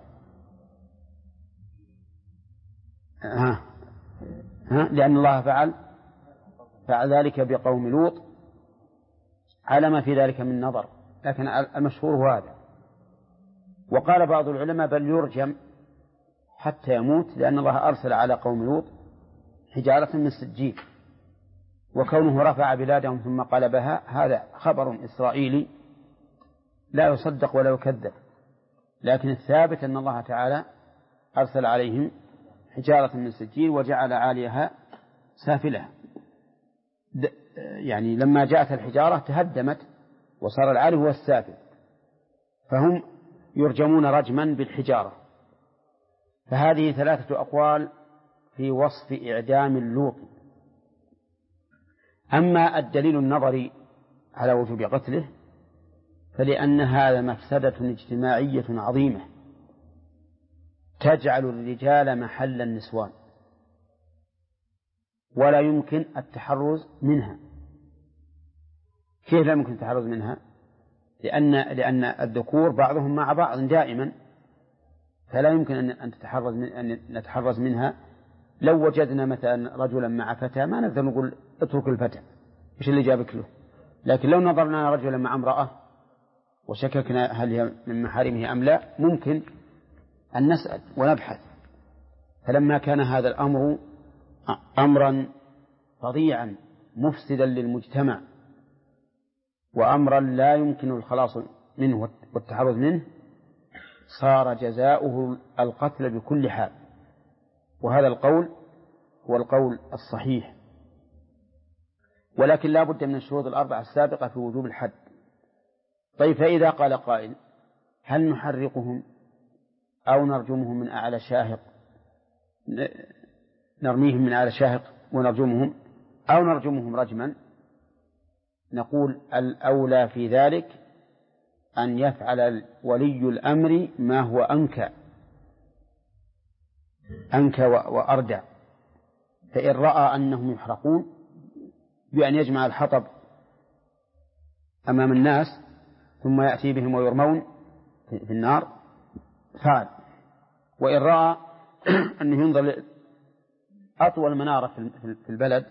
S1: لأن الله فعل ذلك بقوم لوط على ما في ذلك من نظر، لكن المشهور هو هذا. وقال بعض العلماء: بل يرجم حتى يموت، لأن الله أرسل على قوم لوط حجارة من سجيل، وكونه رفع بلادهم ثم قلبها هذا خبر إسرائيلي لا يصدق ولا يكذب، لكن الثابت أن الله تعالى أرسل عليهم حجارة من سجيل وجعل عاليها سافلها، يعني لما جاءت الحجارة تهدمت وصار العالي هو السافل، فهم يرجمون رجما بالحجارة. فهذه 3 أقوال في وصف إعدام اللوط. أما الدليل النظري على وجوب قتله فلأن هذا مفسدة اجتماعية عظيمة تجعل الرجال محل النسوان، ولا يمكن التحرز منها. كيف لا يمكن التحرز منها؟ لأن الذكور بعضهم مع بعض دائما، فلا يمكن أن نتحرز منها. لو وجدنا مثلا رجلا مع فتاة ما نقدر نقول اترك الفتى، إيش اللي جابك له؟ لكن لو نظرنا رجلا مع امرأة وشككنا هل هي من محارمه أم لا، ممكن أن نسأل ونبحث. فلما كان هذا الأمر أمرا فظيعا مفسدا للمجتمع وأمرا لا يمكن الخلاص منه والتحرز منه، صار جزاؤه القتل بكل حال. وهذا القول هو القول الصحيح. ولكن لا بد من الشروط 4 السابقة في وجوب الحد. طيب، فإذا قال قائل: هل نحرقهم أو نرجمهم من أعلى شاهق، نرميهم من أعلى شاهق ونرجمهم، أو نرجمهم رجما؟ نقول: الأولى في ذلك أن يفعل ولي الأمر ما هو أنكى وأردى. فإن رأى أنهم يحرقون بأن يجمع الحطب أمام الناس ثم يأتي بهم ويرمون في النار فعل. وإن رأى أنه ينظر أطول منارة في البلد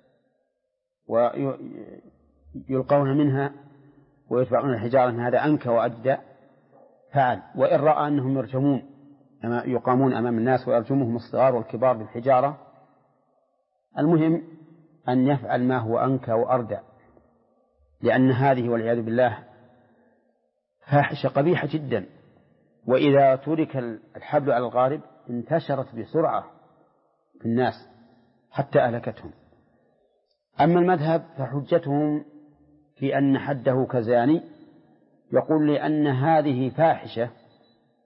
S1: ويلقون منها ويتبعون الحجارة، من هذا أنكى وأجدى فعل. وإن رأى أنهم يقامون أمام الناس ويرجمهم الصغار والكبار بالحجارة، المهم أن يفعل ما هو أنكى وأردى، لأن هذه والعياذ بالله فاحشة قبيحة جدا. وإذا ترك الحبل على الغارب انتشرت بسرعة في الناس حتى أهلكتهم. أما المذهب فحجتهم في أن حده كزاني، يقول لأن هذه فاحشة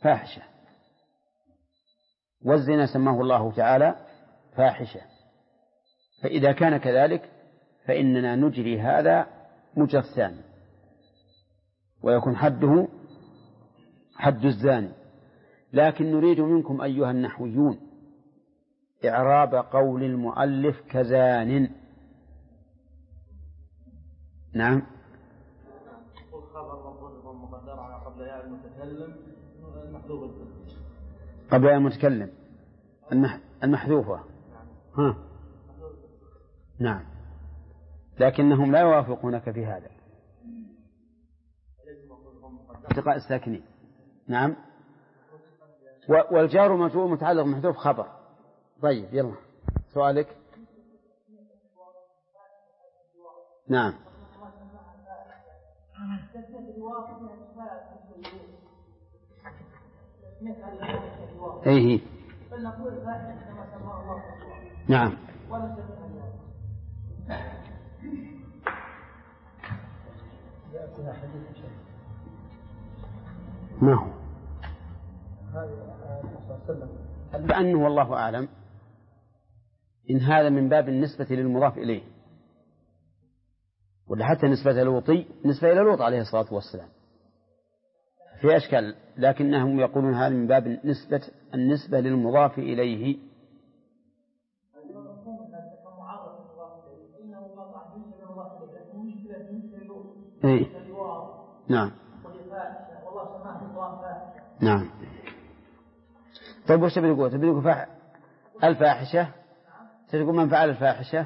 S1: فاحشة، والزنا سماه الله تعالى فاحشة. فإذا كان كذلك فإننا نجري هذا مجرى الثاني، ويكون حده حد الزاني. لكن نريد منكم أيها النحويون إعراب قول المؤلف كزان. نعم. قبل المتكلم المحذوفة. ها. نعم، لكنهم لا يوافقونك في هذا، التقاء الساكنين. نعم، والجار مجرور متعلق محذوف خبر. طيب يلا سؤالك. نعم. ايه. نعم. ما هو بأنه والله أعلم إن هذا من باب النسبة للمضاف إليه، ولا حتى نسبة لوطي نسبة إلى لوط عليه الصلاة والسلام في أشكال، لكنهم يقولون هذا من باب النسبة للمضاف إليه. إيه؟ نعم. نعم. طيب وش تبي تقول الفاحشة؟ تقول من فعل الفاحشة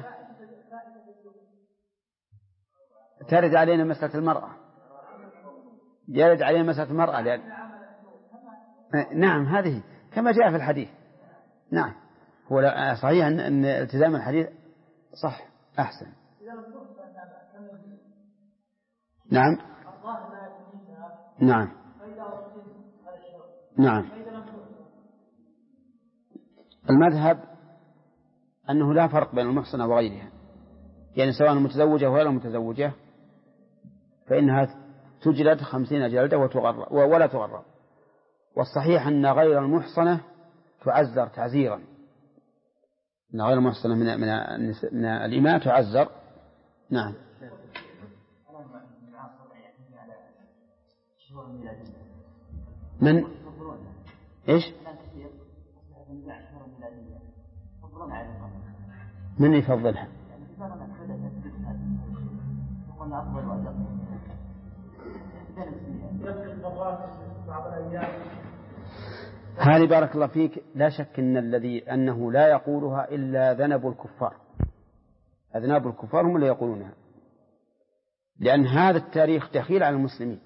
S1: ترد علينا مسألة المرأة، يرد علينا مسألة المرأة لأن... نعم هذه كما جاء في الحديث. نعم، هو صحيح أن التزام الحديث صح أحسن. نعم. نعم. نعم. المذهب أنه لا فرق بين المحصنة وغيرها، يعني سواء متزوجة ولا متزوجة فإنها تجلد 50 جلدة ولا تغرب. والصحيح أن غير المحصنة تعزر تعزيرا، أن غير المحصنة من الإماء تعزر. نعم. من إيش؟ من يفضلها؟ هذه بارك الله فيك لا شك أنه لا يقولها إلا ذنب الكفار. أذناب الكفار هم اللي يقولونها، لأن هذا التاريخ دخيل على المسلمين.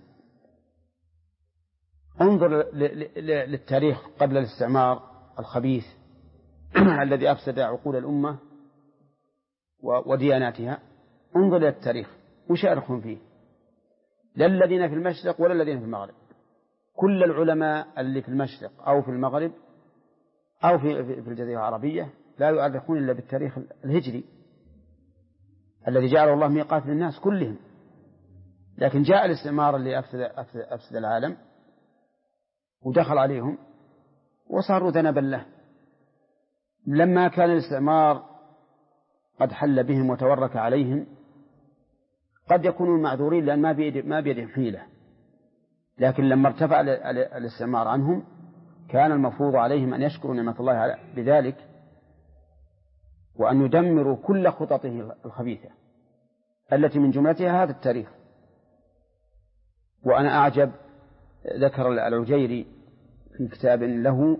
S1: انظر للتاريخ قبل الاستعمار الخبيث الذي أفسد عقول الأمة ودياناتها. انظر إلى التاريخ وش يرخون فيه، لا الذين في المشرق ولا الذين في المغرب. كل العلماء اللي في المشرق أو في المغرب أو في الجزيرة العربية لا يؤرخون إلا بالتاريخ الهجري الذي جعله الله ميقات للناس كلهم. لكن جاء الاستعمار اللي أفسد العالم ودخل عليهم وصاروا ذنبا له. لما كان الاستعمار قد حل بهم وتورك عليهم قد يكونوا معذورين لأن ما بيدهم حيلة، لكن لما ارتفع الاستعمار عنهم كان المفروض عليهم أن يشكروا نعمة الله بذلك وأن يدمروا كل خططه الخبيثة التي من جملتها هذا التاريخ. وأنا أعجب ذكر العجيري في كتاب له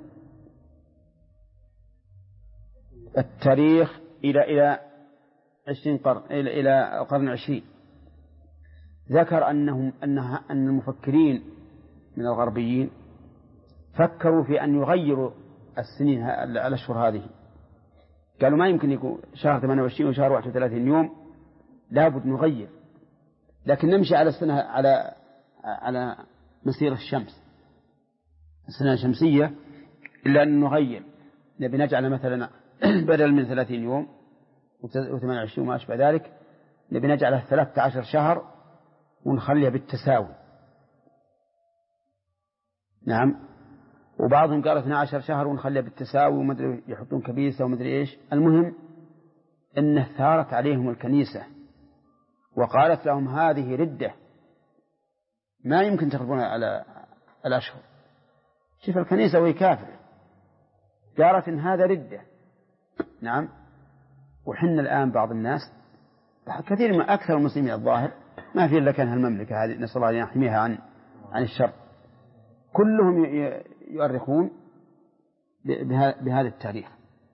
S1: التاريخ إلى 20 قرن إلى القرن 20، ذكر أن المفكرين من الغربيين فكروا في أن يغيروا السنين الأشهر هذه. قالوا ما يمكن يكون شهر 28 وشهر 31 يوم، لابد نغير، لكن نمشي على السنة على مسير الشمس السنة الشمسية، إلا أن نغير، نبي نجعل مثلا بدل من 30 يوم و28 وما أشبه ذلك نبي نجعله 13 شهر ونخليها بالتساوي. نعم. وبعضهم قال 12 شهر ونخليها بالتساوي ومدري يحطون كبيسة ومدري إيش. المهم إنه ثارت عليهم الكنيسة وقالت لهم هذه ردة ما يمكن تخرجون على الأشهر. شوف الكنيسة وهي كافرة قالت إن هذا ردة. نعم. وحنا الآن بعض الناس كثير من أكثر المسلمين الظاهر ما في إلا كان هالمملكة هذه نسأل الله أن يحميها عن الشر كلهم يؤرخون بهذا التاريخ.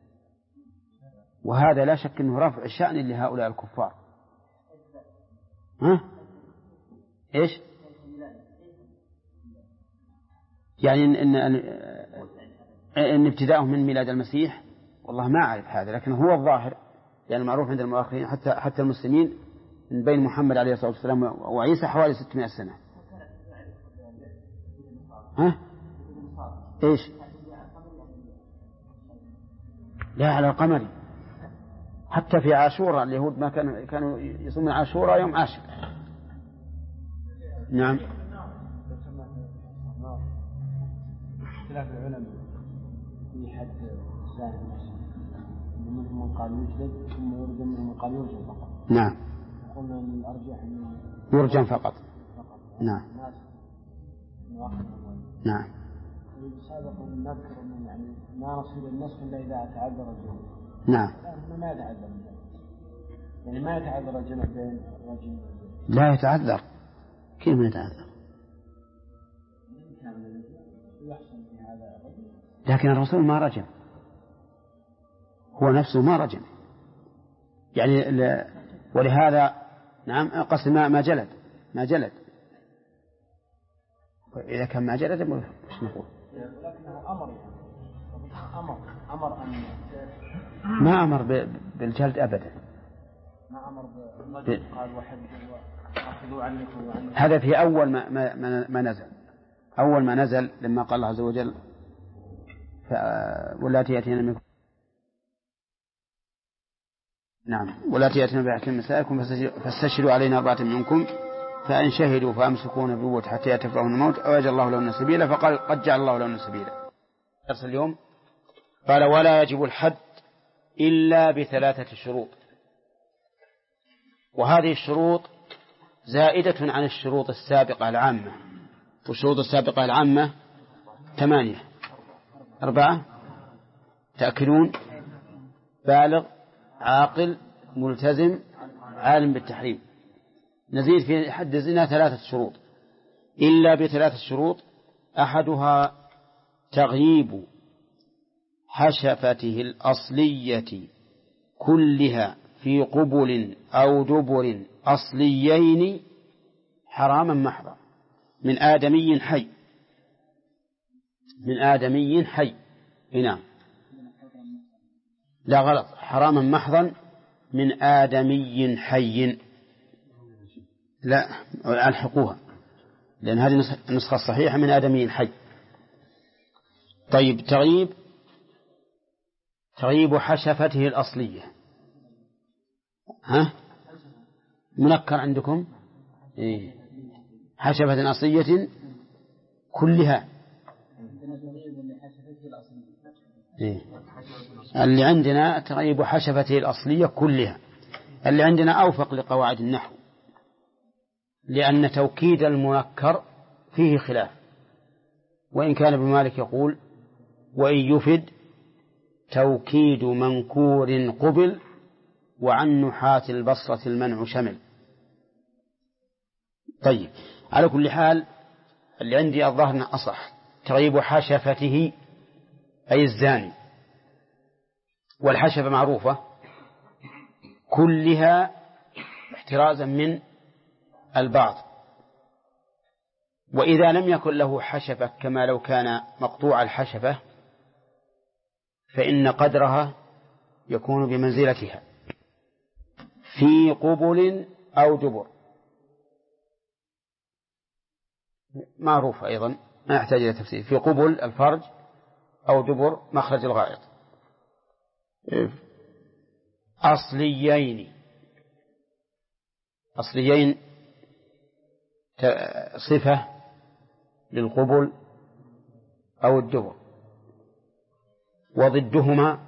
S1: وهذا لا شك أنه رفع شأن لهؤلاء الكفار. ها؟ إيش؟ يعني إن ابتداءهم من ميلاد المسيح والله ما أعرف هذا، لكن هو الظاهر يعني معروف عند المؤرخين حتى المسلمين من بين محمد عليه الصلاة والسلام وعيسى حوالي 600 سنة. ها؟ إيش؟ لا على القمر. حتى في عاشوراء اليهود ما كانوا يصومون عاشوراء يوم عاشر. نعم.
S2: اختلاف العلماء في حد الزاني منهم من قال يجلد ثم يرجم منهم من قال يرجم فقط.
S1: نعم.
S2: قلنا ان الارجح انه
S1: يرجم فقط. نعم. نعم.
S2: سابقا نذكر انه يعني ما نصير النسخ الا اذا تعذر الجمع.
S1: نعم.
S2: ما يتعذر يعني ما يتعذر الجمع بين الرجل.
S1: لا يتعذر. كيف ما يتعذر؟ لكن الرسول ما رجم، هو نفسه ما رجم يعني ولهذا نعم قصد ما جلد إذا كان ما جلد مش نقول
S2: ولكنه أمر أن
S1: ما أمر بالجلد أبدا.
S2: ما أمر قال وحد وأخذوا عنكم وعنكم.
S1: هذا في أول ما نزل لما قال الله عز وجل واللاتي يأتين منكم نعم واللاتي يأتين بأحكام نسائكم فاستشهدوا علينا 4 منكم فإن شهدوا فأمسكون بالقوة حتى يتفقهن الموت أو يجعل الله لهن سبيلا فقال قد جعل الله لهن سبيلا. درس اليوم قال ولا يجب الحد إلا ب3 شروط، وهذه الشروط زائدة عن الشروط السابقة العامة. والشروط السابقة العامة 8: 4 تأكلون بالغ عاقل ملتزم عالم بالتحريم. نزيد في حد الزنا 3 شروط إلا ب3 شروط. أحدها تغييب حشفته الأصلية كلها في قبل أو دبر أصليين حراما محضا من آدمي حي. نعم لا غلط، حراما محضا من آدمي حي. لا ألحقوها لأن هذه النسخة الصحيحة من آدمي حي. طيب تغييب حشفته الأصلية. ها منكر عندكم إيه؟ حشفة أصلية كلها إيه؟ اللي عندنا تغيب حشفته الأصلية كلها. اللي عندنا أوفق لقواعد النحو لأن توكيد المنكر فيه خلاف، وإن كان ابن مالك يقول وإن يفد توكيد منكور قبل وعن نحاة البصرة المنع شمل. طيب على كل حال اللي عندي الظاهر أصح تغيب حشفته أي الزاني، والحشفة معروفة كلها احترازا من البعض. وإذا لم يكن له حشفة كما لو كان مقطوع الحشفة فإن قدرها يكون بمنزلتها في قبل أو دبر. معروف أيضا ما يحتاج إلى تفسير. في قبل الفرج أو دبر مخرج الغائط. أصليين صفة للقبل أو الدبر، وضدهما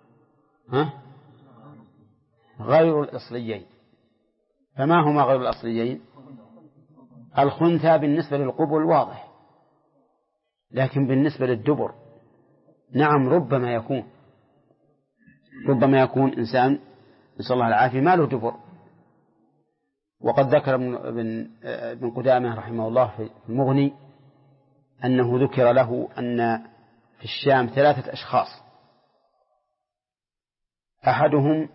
S1: غير الأصليين. فما هما غير الأصليين؟ الخنثى بالنسبة للقبل واضح، لكن بالنسبة للدبر نعم ربما يكون إنسان نسأل الله العافية ما له دبر. وقد ذكر ابن قدامة رحمه الله في المغني أنه ذكر له أن في الشام 3 أشخاص، أحدهم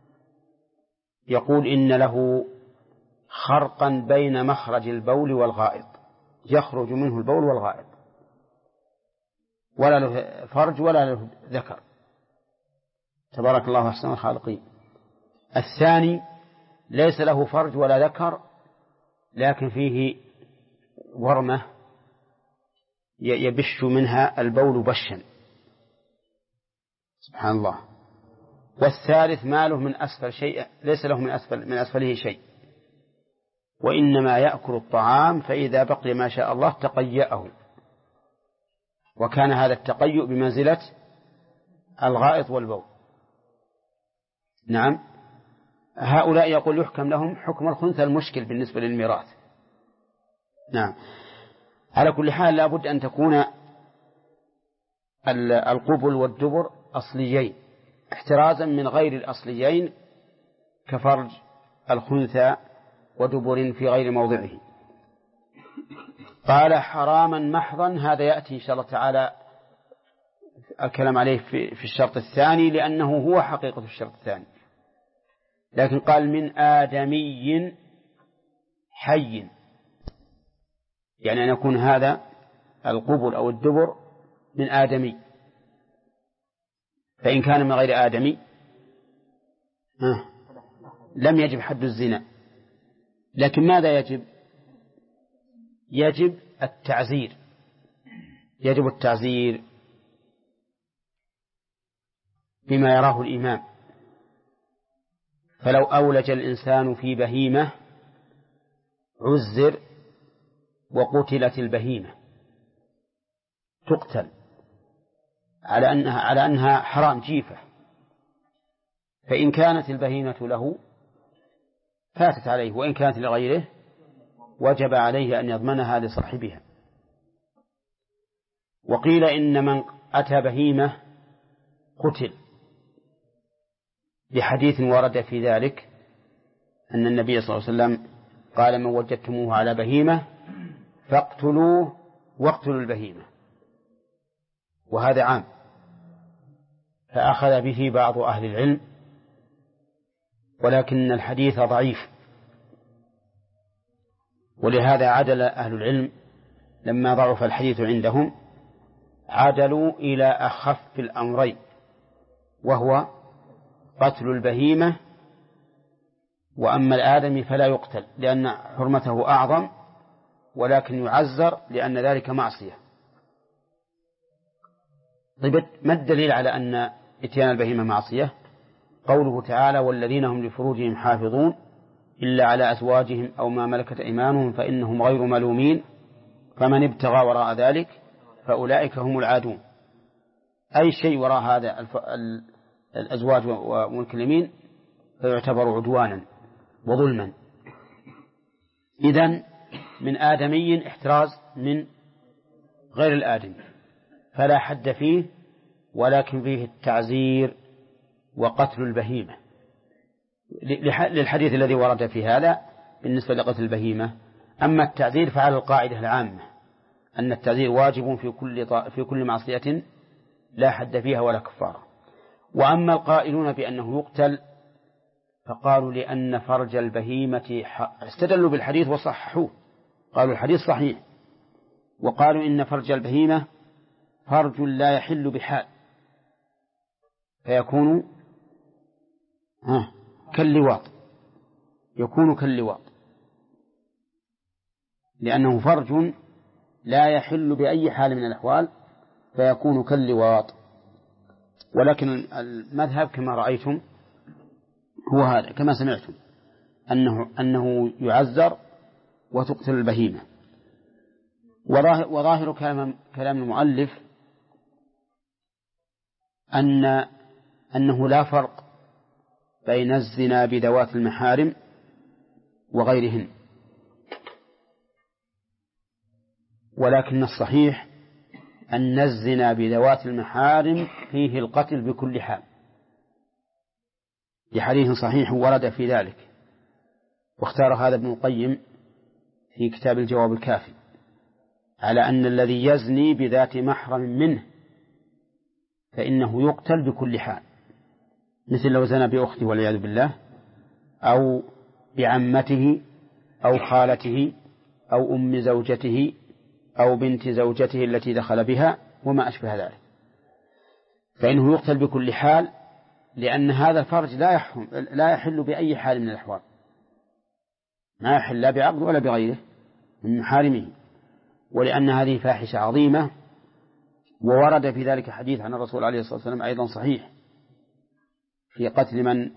S1: يقول إن له خرقا بين مخرج البول والغائط، يخرج منه البول والغائط، ولا له فرج ولا له ذكر، تبارك الله أحسن الخالقين. الثاني ليس له فرج ولا ذكر، لكن فيه ورمة يبش منها البول بشا، سبحان الله. والثالث ما له من أسفل شيء، ليس له من أسفله شيء، وإنما يأكل الطعام، فإذا بقي ما شاء الله تقيأه، وكان هذا التقيؤ بمنزلة الغائط والبول. نعم، هؤلاء يقول يحكم لهم حكم الخنثى المشكل بالنسبة للميراث. نعم، على كل حال لا بد أن تكون القبل والدبر أصليين، احترازا من غير الأصليين كفرج الخنثى ودبر في غير موضعه. قال حراما محضا، هذا يأتي إن شاء الله تعالى الكلام عليه في الشرط الثاني، لأنه هو حقيقة الشرط الثاني. لكن قال من آدمي حي، يعني أن يكون هذا القبل أو الدبر من آدمي، فإن كان من غير آدمي لم يجب حد الزنا. لكن ماذا يجب؟ يجب التعزير، يجب التعزير بما يراه الإمام. فلو أولج الإنسان في بهيمة عزر وقتلت البهيمة، تقتل على أنها حرام جيفة. فإن كانت البهيمة له فاتت عليه، وإن كانت لغيره وجب عليه أن يضمنها لصاحبها. وقيل إن من أتى بهيمة قتل، لحديث ورد في ذلك أن النبي صلى الله عليه وسلم قال من وجدتموه على بهيمة فاقتلوه واقتلوا البهيمة، وهذا عام، فأخذ به بعض أهل العلم، ولكن الحديث ضعيف. ولهذا عدل أهل العلم لما ضعف الحديث عندهم عدلوا إلى أخف الأمرين، وهو قتل البهيمة، وأما الآدمي فلا يقتل لأن حرمته أعظم، ولكن يعزر لأن ذلك معصية. طيب ما الدليل على أن إتيان البهيمة معصية؟ قوله تعالى والذين هم لفروجهم حافظون إلا على أزواجهم أو ما ملكت أيمانهم فإنهم غير ملومين فمن ابتغى وراء ذلك فأولئك هم العادون. أي شيء وراء هذا الأزواج وملك اليمين فيعتبر عدوانا وظلما. إذن من آدمي احتراز من غير الآدمي، فلا حد فيه، ولكن فيه التعزير وقتل البهيمة للحديث الذي ورد في هذا بالنسبة لقتل البهيمة. أما التعزير فعلى القاعدة العامة أن التعزير واجب في كل معصية لا حد فيها ولا كفارة. وأما القائلون بأنه يقتل فقالوا لأن فرج البهيمة استدلوا بالحديث وصححوه، قالوا الحديث صحيح، وقالوا إن فرج البهيمة فرج لا يحل بحال، فيكون كاللواط، يكون كاللواط لأنه فرج لا يحل بأي حال من الأحوال، فيكون كاللواط. ولكن المذهب كما رأيتم هو هذا كما سمعتم أنه يعزر وتقتل البهيمة. وظاهر كلام المؤلف أنه لا فرق بين الزنا بذوات المحارم وغيرهن، ولكن الصحيح أن الزنا بذوات المحارم فيه القتل بكل حال، لحديث صحيح ورد في ذلك، واختار هذا ابن القيم في كتاب الجواب الكافي على أن الذي يزني بذات محرم منه فإنه يقتل بكل حال، مثل لو زنى بأخته والعياذ بالله، أو بعمته أو خالته أو أم زوجته أو بنت زوجته التي دخل بها وما أشبه ذلك، فإنه يقتل بكل حال، لأن هذا الفرج لا يحل بأي حال من الأحوال، ما يحل لا بعقد ولا بغيره من محارمه، ولأن هذه فاحشة عظيمة. وورد في ذلك حديث عن الرسول عليه الصلاة والسلام أيضا صحيح في قتل من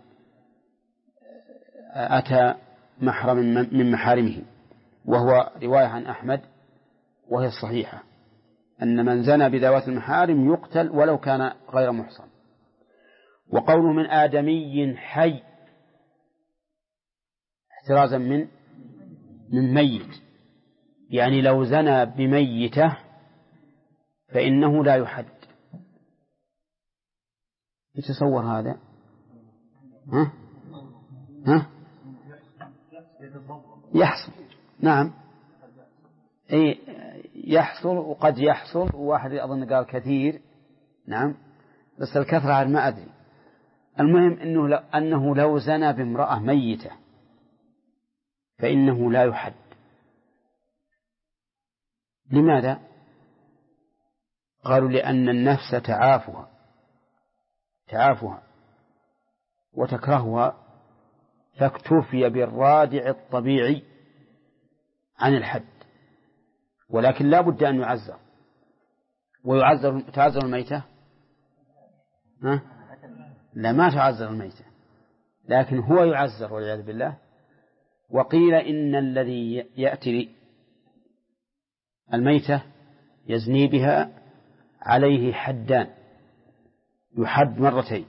S1: أتى محرم من محارمه، وهو رواية عن أحمد وهي الصحيحة، أن من زنى بذوات المحارم يقتل ولو كان غير محصن. وقوله من آدمي حي احترازا من ميت، يعني لو زنى بميته فإنه لا يحد. يتصور هذا؟ ها؟ يحصل، نعم، أي يحصل وقد يحصل، وواحد أظن قال كثير، نعم، بس الكثرة ما أدري. المهم أنه لو زنى بامرأة ميتة فإنه لا يحد. لماذا؟ قالوا لأن النفس تعافها وتكرهها، فاكتفي بالرادع الطبيعي عن الحد، ولكن لا بد أن يعزر. تعزر الميتة؟ لا، ما تعزر الميتة، لكن هو يعزر والعياذ بالله. وقيل إن الذي يأتي الميتة يزني بها عليه حدان، يحد مرتين،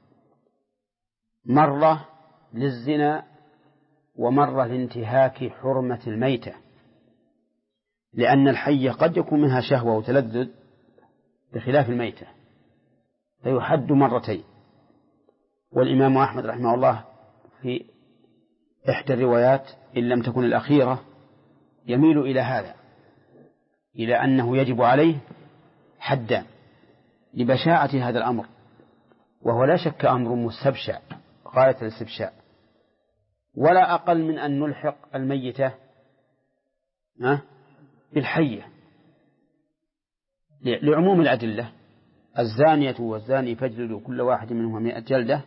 S1: مرة للزنا ومرة لانتهاك حرمة الميتة، لأن الحي قد يكون منها شهوة وتلذذ بخلاف الميتة، فيحد مرتين. والإمام أحمد رحمه الله في إحدى الروايات إن لم تكن الأخيرة يميل إلى هذا، إلى أنه يجب عليه حدا لبشاعة هذا الأمر، وهو لا شك أمر مستبشع غاية الاستبشاع، ولا أقل من أن نلحق الميتة بالحية لعموم الأدلة: الزانية والزاني فاجلدوا كل واحد منهما 100 جلدة.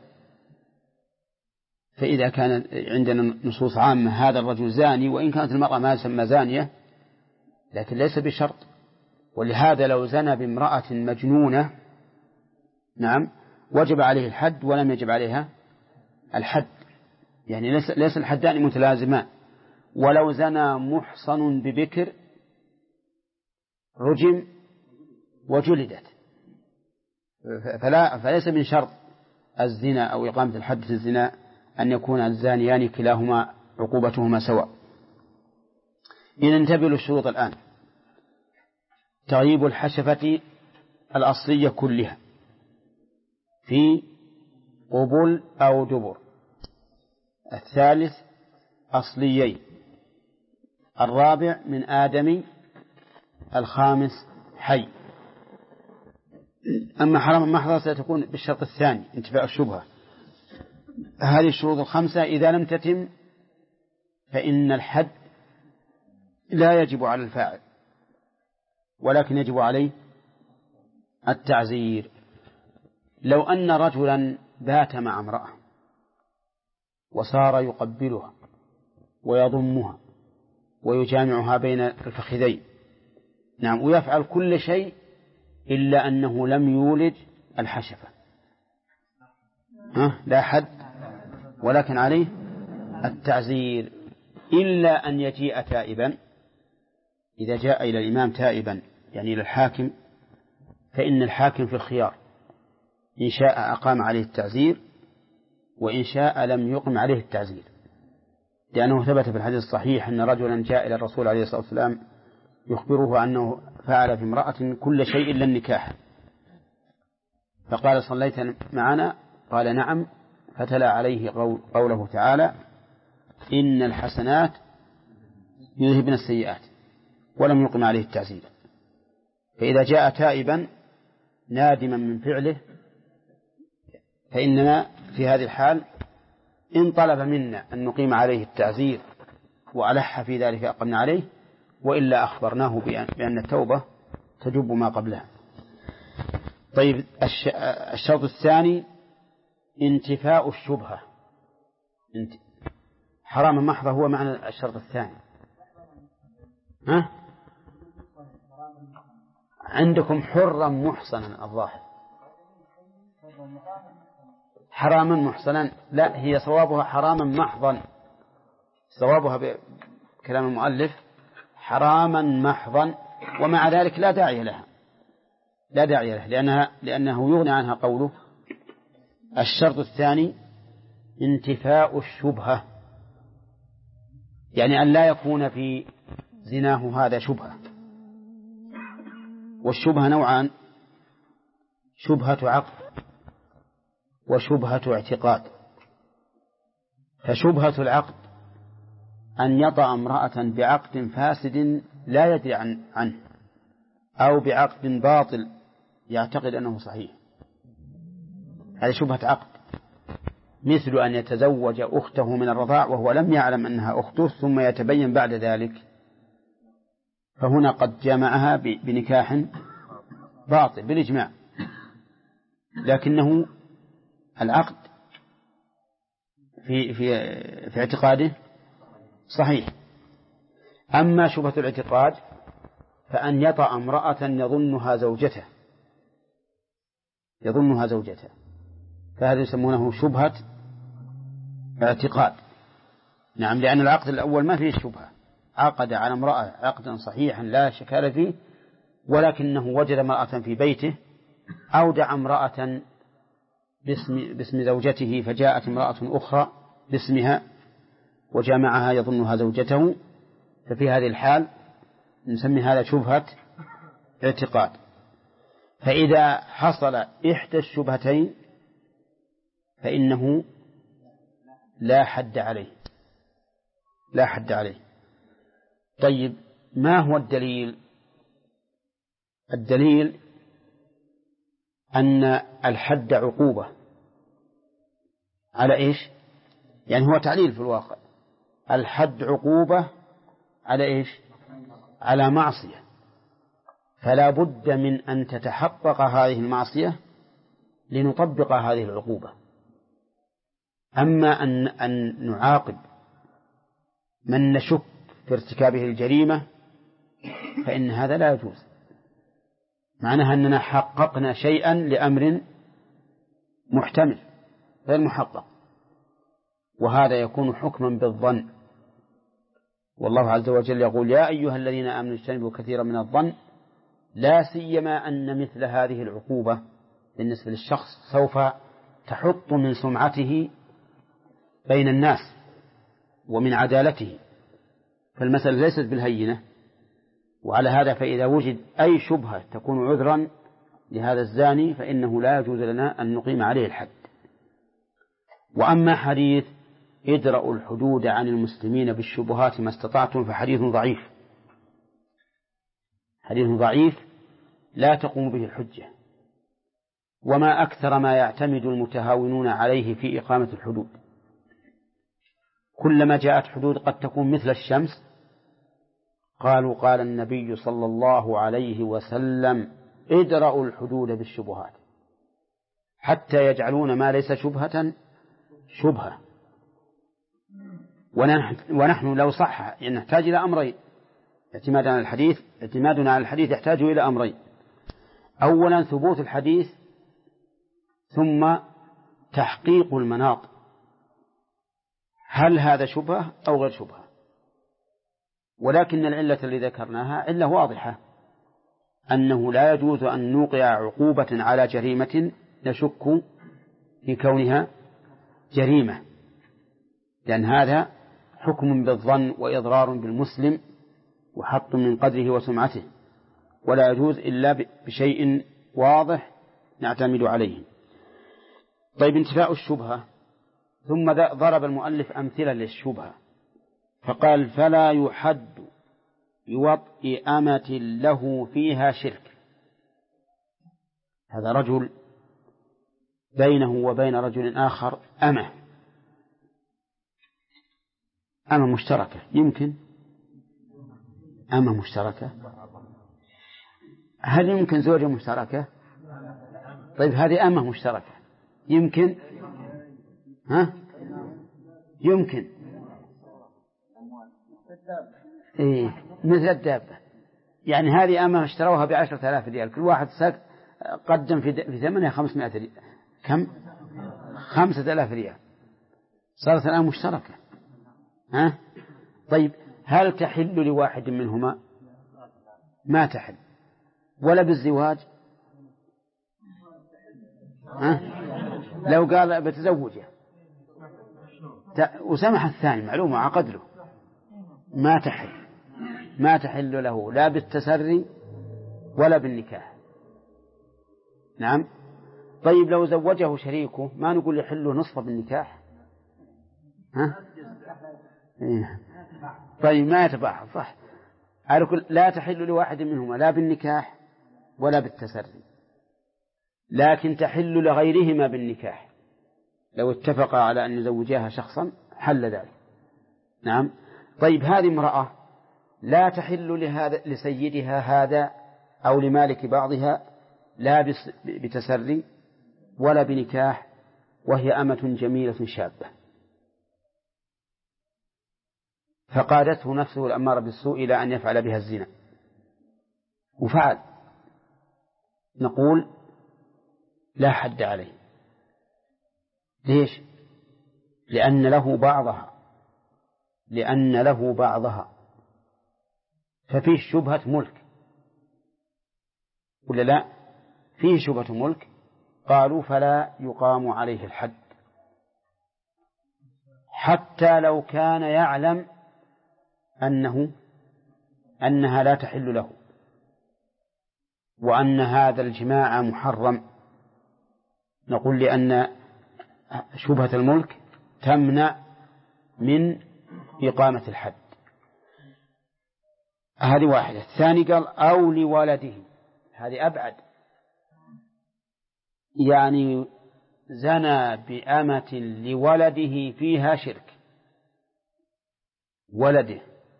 S1: فإذا كان عندنا نصوص عامة هذا الرجل زاني، وإن كانت المرأة ما تسمى زانية لكن ليس بشرط. ولهذا لو زنى بامرأة مجنونة نعم وجب عليه الحد ولم يجب عليها الحد، يعني ليس الحدان متلازمان. ولو زنى محصن ببكر رجم وجلدت، فليس من شرط الزنا أو إقامة الحد في الزنا أن يكون الزانيان كلاهما عقوبتهما سواء. إن انتبهوا للشروط الآن: تغييب الحشفة الأصلية كلها في قبل أو دبر. الثالث أصليين. الرابع من آدمي. الخامس حي. أما حرام المحضر ستكون بالشرط الثاني انتفاء الشبهة. هذه الشروط الخمسة إذا لم تتم فإن الحد لا يجب على الفاعل، ولكن يجب عليه التعزير. لو أن رجلا بات مع امرأة وصار يقبلها ويضمها ويجامعها بين الفخذين نعم ويفعل كل شيء إلا أنه لم يولج الحشفة، لا حد ولكن عليه التعزير، إلا أن يجيء تائبا. إذا جاء إلى الإمام تائبا يعني إلى الحاكم، فإن الحاكم في الخيار إن شاء أقام عليه التعزير، وإن شاء لم يقم عليه التعزير، لأنه ثبت في الحديث الصحيح أن رجلا جاء إلى الرسول عليه الصلاة والسلام يخبره أنه فعل في امرأة كل شيء إلا النكاح، فقال صليت معنا؟ قال نعم، فتلا عليه قوله تعالى إن الحسنات يذهبن السيئات، ولم يقم عليه التعزير. فإذا جاء تائبا نادما من فعله فإننا في هذه الحال إن طلب منا أن نقيم عليه التعزير وألح في ذلك أقمنا عليه، وإلا أخبرناه بأن التوبة تجب ما قبلها. طيب، الشرط الثاني انتفاء الشبهة. حرام محضة هو معنى الشرط الثاني. ها؟ عندكم حرا محصنا الظاهر، حراما محصنا، لا، هي صوابها حراما محضا، صوابها بكلام المؤلف حراما محضا، ومع ذلك لا داعي لها، لا داعي لها، لأنه يغني عنها قوله الشرط الثاني انتفاء الشبهة، يعني أن لا يكون في زناه هذا شبهة. والشبهة نوعان: شبهة عقد وشبهة اعتقاد. فشبهة العقد أن يطأ امرأة بعقد فاسد لا يدري عنه، أو بعقد باطل يعتقد أنه صحيح، هذه شبهة عقد، مثل أن يتزوج أخته من الرضاع وهو لم يعلم أنها أخته ثم يتبين بعد ذلك، فهنا قد جامعها بنكاح باطل بالإجماع، لكنه العقد في اعتقاده صحيح. أما شبهة الاعتقاد فأن يطأ امرأة يظنها زوجته، فهذا يسمونه شبهة اعتقاد. نعم، لأن العقد الأول ما فيه شبهة، عقد على امرأة عقدا صحيحا لا شكال فيه، ولكنه وجد امرأة في بيته، أودع امرأة باسم زوجته، فجاءت امرأة أخرى باسمها وجامعها يظنها زوجته، ففي هذه الحال نسمي هذا شبهة اعتقاد. فإذا حصل إحدى الشبهتين فإنه لا حد عليه. طيب، ما هو الدليل؟ الدليل أن الحد عقوبة على إيش؟ يعني هو تعليل في الواقع، الحد عقوبة على إيش؟ على معصية، فلا بد من أن تتحقق هذه المعصية لنطبق هذه العقوبة. أما أن نعاقب من نشك في ارتكابه الجريمة فإن هذا لا يجوز، معناها أننا حققنا شيئا لأمر محتمل غير محقق، وهذا يكون حكما بالظن. والله عز وجل يقول يا أيها الذين آمنوا اجتنبوا كثيرا من الظن، لا سيما أن مثل هذه العقوبة بالنسبة للشخص سوف تحط من سمعته بين الناس ومن عدالته، فالمسألة ليست بالهينة. وعلى هذا فإذا وجد أي شبهة تكون عذرا لهذا الزاني فإنه لا يجوز لنا أن نقيم عليه الحد. وأما حديث ادرأوا الحدود عن المسلمين بالشبهات ما استطعتم فحديث ضعيف، حديث ضعيف لا تقوم به الحجة، وما أكثر ما يعتمد المتهاونون عليه في إقامة الحدود. كلما جاءت حدود قد تكون مثل الشمس قالوا قال النبي صلى الله عليه وسلم ادرأوا الحدود بالشبهات، حتى يجعلون ما ليس شبهة شبهة. ونحن لو صح نحتاج إلى أمرين، اعتمادنا على الحديث يحتاج إلى أمرين: أولا ثبوت الحديث، ثم تحقيق المناط، هل هذا شبهة أو غير شبهة. ولكن العلة اللي ذكرناها علة واضحة، أنه لا يجوز أن نوقع عقوبة على جريمة نشك في كونها جريمة، لأن هذا حكم بالظن وإضرار بالمسلم وحط من قدره وسمعته، ولا يجوز إلا بشيء واضح نعتمد عليه. طيب، انتفاء الشبهة. ثم ضرب المؤلف أمثلة للشبهة فقال: فلا يحد بوطء أمة له فيها شرك. هذا رجل بينه وبين رجل آخر أمة مشتركة، يمكن أمة مشتركة؟ هل يمكن زوجة مشتركة؟ طيب، هذه أمة مشتركة يمكن؟ يمكن. مثل الدابة، يعني هذه أمة اشتروها ب10,000 ريال، كل واحد قدم في ثمنها 500 ريال، كم؟ 5,000 ريال، صارت الآن مشتركة. طيب، هل تحل لواحد منهما؟ ما تحل. ولا بالزواج؟ لو قال بتزوجه وسمح الثاني، معلومة عقد له، ما تحل له لا بالتسري ولا بالنكاح. نعم. طيب، لو زوجه شريكه ما نقول يحله نصف بالنكاح؟ طيب، ما يتباحث، صح. على كل لا تحل لواحد منهما لا بالنكاح ولا بالتسري، لكن تحل لغيرهما بالنكاح. لو اتفقا على أن يزوجاها شخصا حل ذلك. نعم. طيب، هذه امرأة لا تحل لسيدها هذا أو لمالك بعضها لا بتسري ولا بنكاح، وهي أمة جميلة شابة، فقادته نفسه الأمارة بالسوء إلى أن يفعل بها الزنا وفعل، نقول لا حد عليه. ليش؟ لأن له بعضها ففيه شبهة ملك، ولا لا؟ فيه شبهة ملك. قالوا فلا يقام عليه الحد حتى لو كان يعلم أنها لا تحل له وأن هذا الجماع محرم. نقول لأن شبهة الملك تمنع من إقامة الحد. هذه واحدة. الثاني قال أو لولده، هذه أبعد، يعني زنى بأمة لولده فيها شرك، ولده.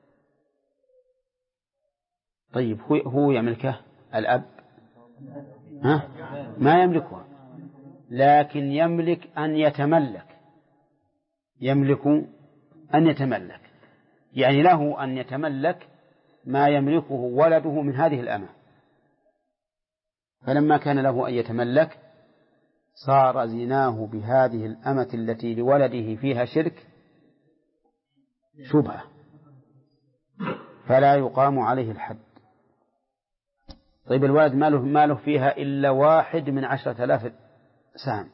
S1: طيب، هو يملكه الأب؟ ما يملكها، لكن يملك أن يتملك، يعني له أن يتملك ما يملكه ولده من هذه الأمة. فلما كان له أن يتملك صار زناه بهذه الأمة التي لولده فيها شرك شبهة، فلا يقام عليه الحد. طيب، الولد ما له فيها إلا 1 من 10,000 سهم،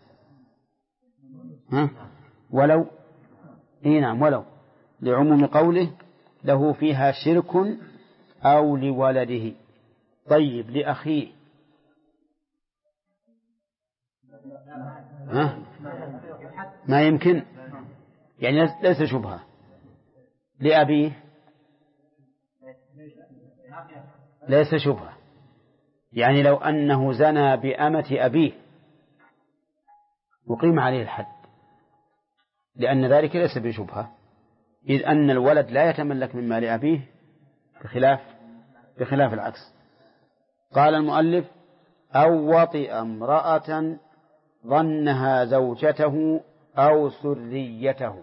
S1: ولو نعم، ولو لعموم قوله له فيها شرك أو لولده. طيب، لأخيه ما يمكن، يعني ليس شبهة. لأبيه ليس شبهة، يعني لو أنه زنى بأمة أبيه وقيم عليه الحد، لأن ذلك ليس بشبهة، إذ أن الولد لا يتملك من مال أبيه بخلاف العكس. قال المؤلف أو وطئ امرأة ظنها زوجته أو سريته.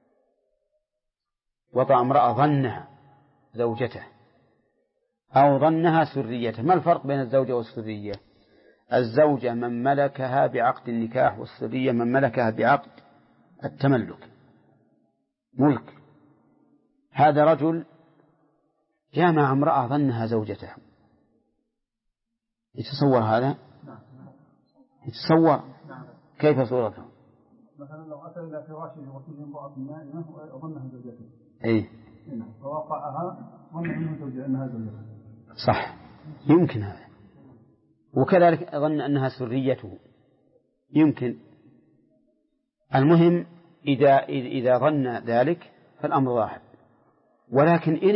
S1: وطئ امرأة ظنها زوجته أو ظنها سريته. ما الفرق بين الزوجة والسرية؟ الزوجة من ملكها بعقد النكاح، والسرية من ملكها بعقد التملك، ملك. هذا رجل جامع امرأة ظنها زوجته، يتصور هذا؟ يتصور كيف صورته؟
S2: مثلا لو أتى إلى فراشه وفيه امرأة نائمة وظنها زوجته.
S1: إيه.
S2: فوقعها ظن أنها زوجته.
S1: صح، يمكن هذا. وكذلك ظن أنها سريته، يمكن. المهم إذا ظن ذلك فالأمر واحد. ولكن إن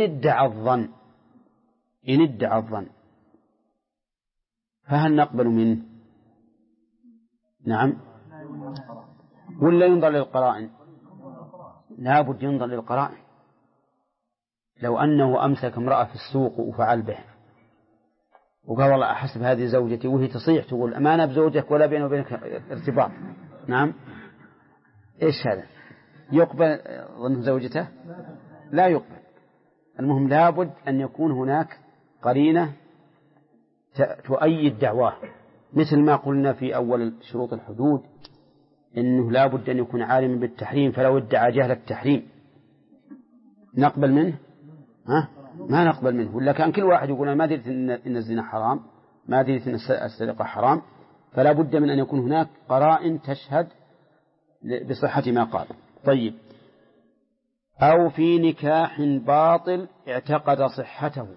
S1: ادعى الظن فهل نقبل منه؟ نعم. ولا ينظر للقرائن؟ لا بد ينظر للقرائن. لو أنه أمسك امرأة في السوق وفعل به وقال والله أحسب هذه زوجتي، وهي تصيح تقول أمانة بزوجك ولا بيني وبينك ارتباط، نعم، إيش هذا؟ يقبل ظن زوجته؟ لا يقبل. المهم لابد أن يكون هناك قرينة تؤيد دعواه، مثل ما قلنا في أول شروط الحدود إنه لابد أن يكون عالما بالتحريم، فلو ادعى جهل التحريم نقبل منه؟ ما نقبل منه. ولا كان كل واحد يقول أنا ما دريت إن الزنا حرام، ما دريت إن السرقة حرام، فلا بد من أن يكون هناك قرائن تشهد بصحة ما قال. طيب، أو في نكاح باطل اعتقد صحته.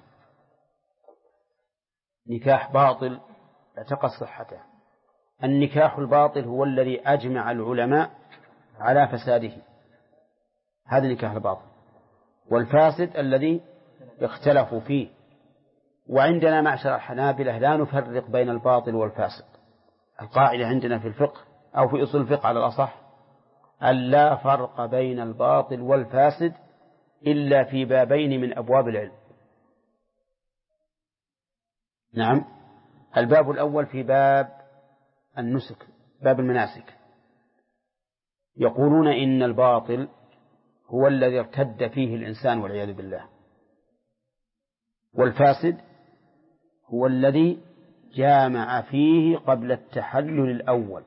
S1: نكاح باطل اعتقد صحته. النكاح الباطل هو الذي أجمع العلماء على فساده، هذا النكاح الباطل. والفاسد الذي اختلفوا فيه. وعندنا معشر الحنابلة لا نفرق بين الباطل والفاسد. القاعدة عندنا في الفقه أو في أصول الفقه على الأصح أن لا فرق بين الباطل والفاسد إلا في بابين من أبواب العلم. نعم، الباب الأول في باب النسك، باب المناسك، يقولون إن الباطل هو الذي ارتد فيه الإنسان والعياذ بالله، والفاسد هو الذي جامع فيه قبل التحلل الأول.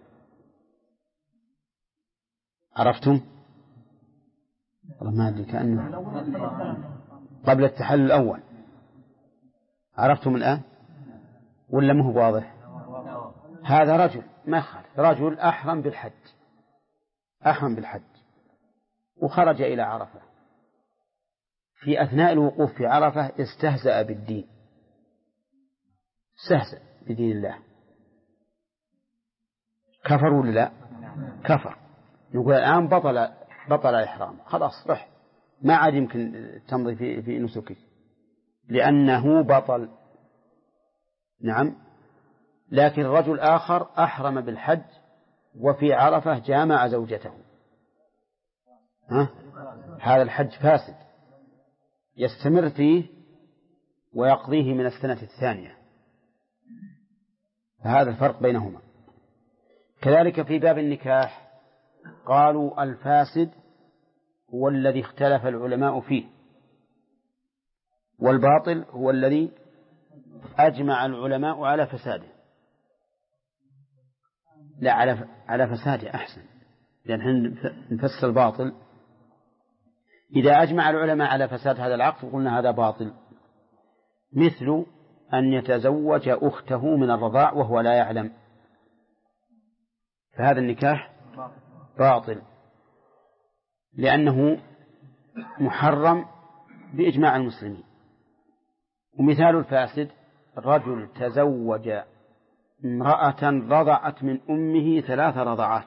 S1: عرفتم؟ والله ما أدري، كأنه قبل التحلل الأول. عرفتم الآن ولا مو واضح؟ هذا رجل ما خالف، رجل أحرم بالحج وخرج إلى عرفة. في أثناء الوقوف في عرفة استهزأ بالدين، استهزأ بدين الله. كفر ولا لا؟ كفر. نقول الآن بطل إحرام، خلاص رح ما عاد يمكن تمضي في نسكك لأنه بطل. نعم. لكن رجل آخر أحرم بالحج وفي عرفة جامع زوجته، هذا الحج فاسد يستمر فيه ويقضيه من السنة الثانية. فهذا الفرق بينهما. كذلك في باب النكاح قالوا الفاسد هو الذي اختلف العلماء فيه، والباطل هو الذي أجمع العلماء على فساده. لا، على فساده أحسن، لأن نفسر الباطل إذا أجمع العلماء على فساد هذا العقد قلنا هذا باطل، مثل أن يتزوج أخته من الرضاع وهو لا يعلم، فهذا النكاح باطل لأنه محرم بإجماع المسلمين. ومثال الفاسد رجل تزوج امرأة رضعت من أمه 3 رضعات،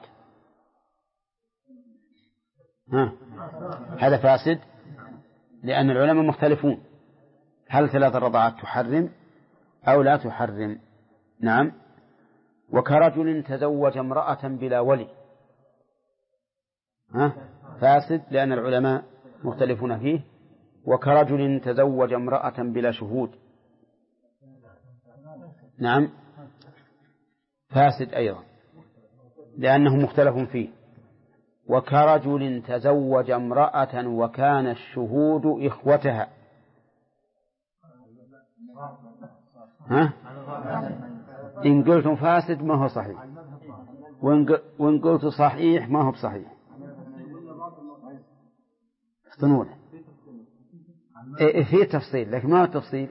S1: هذا فاسد لأن العلماء مختلفون هل 3 رضعات تحرم أو لا تحرم. نعم. وكرجل تزوج امرأة بلا ولي، فاسد لأن العلماء مختلفون فيه. وكرجل تزوج امرأة بلا شهود، نعم، فاسد أيضا لأنه مختلف فيه. وكرجل تزوج امرأة وكان الشهود إخوتها، إن قلتم فاسد ما هو صحيح، وإن قلت صحيح ما هو بصحيح. افتنونه فيه تفصيل لكن ما هو التفصيل.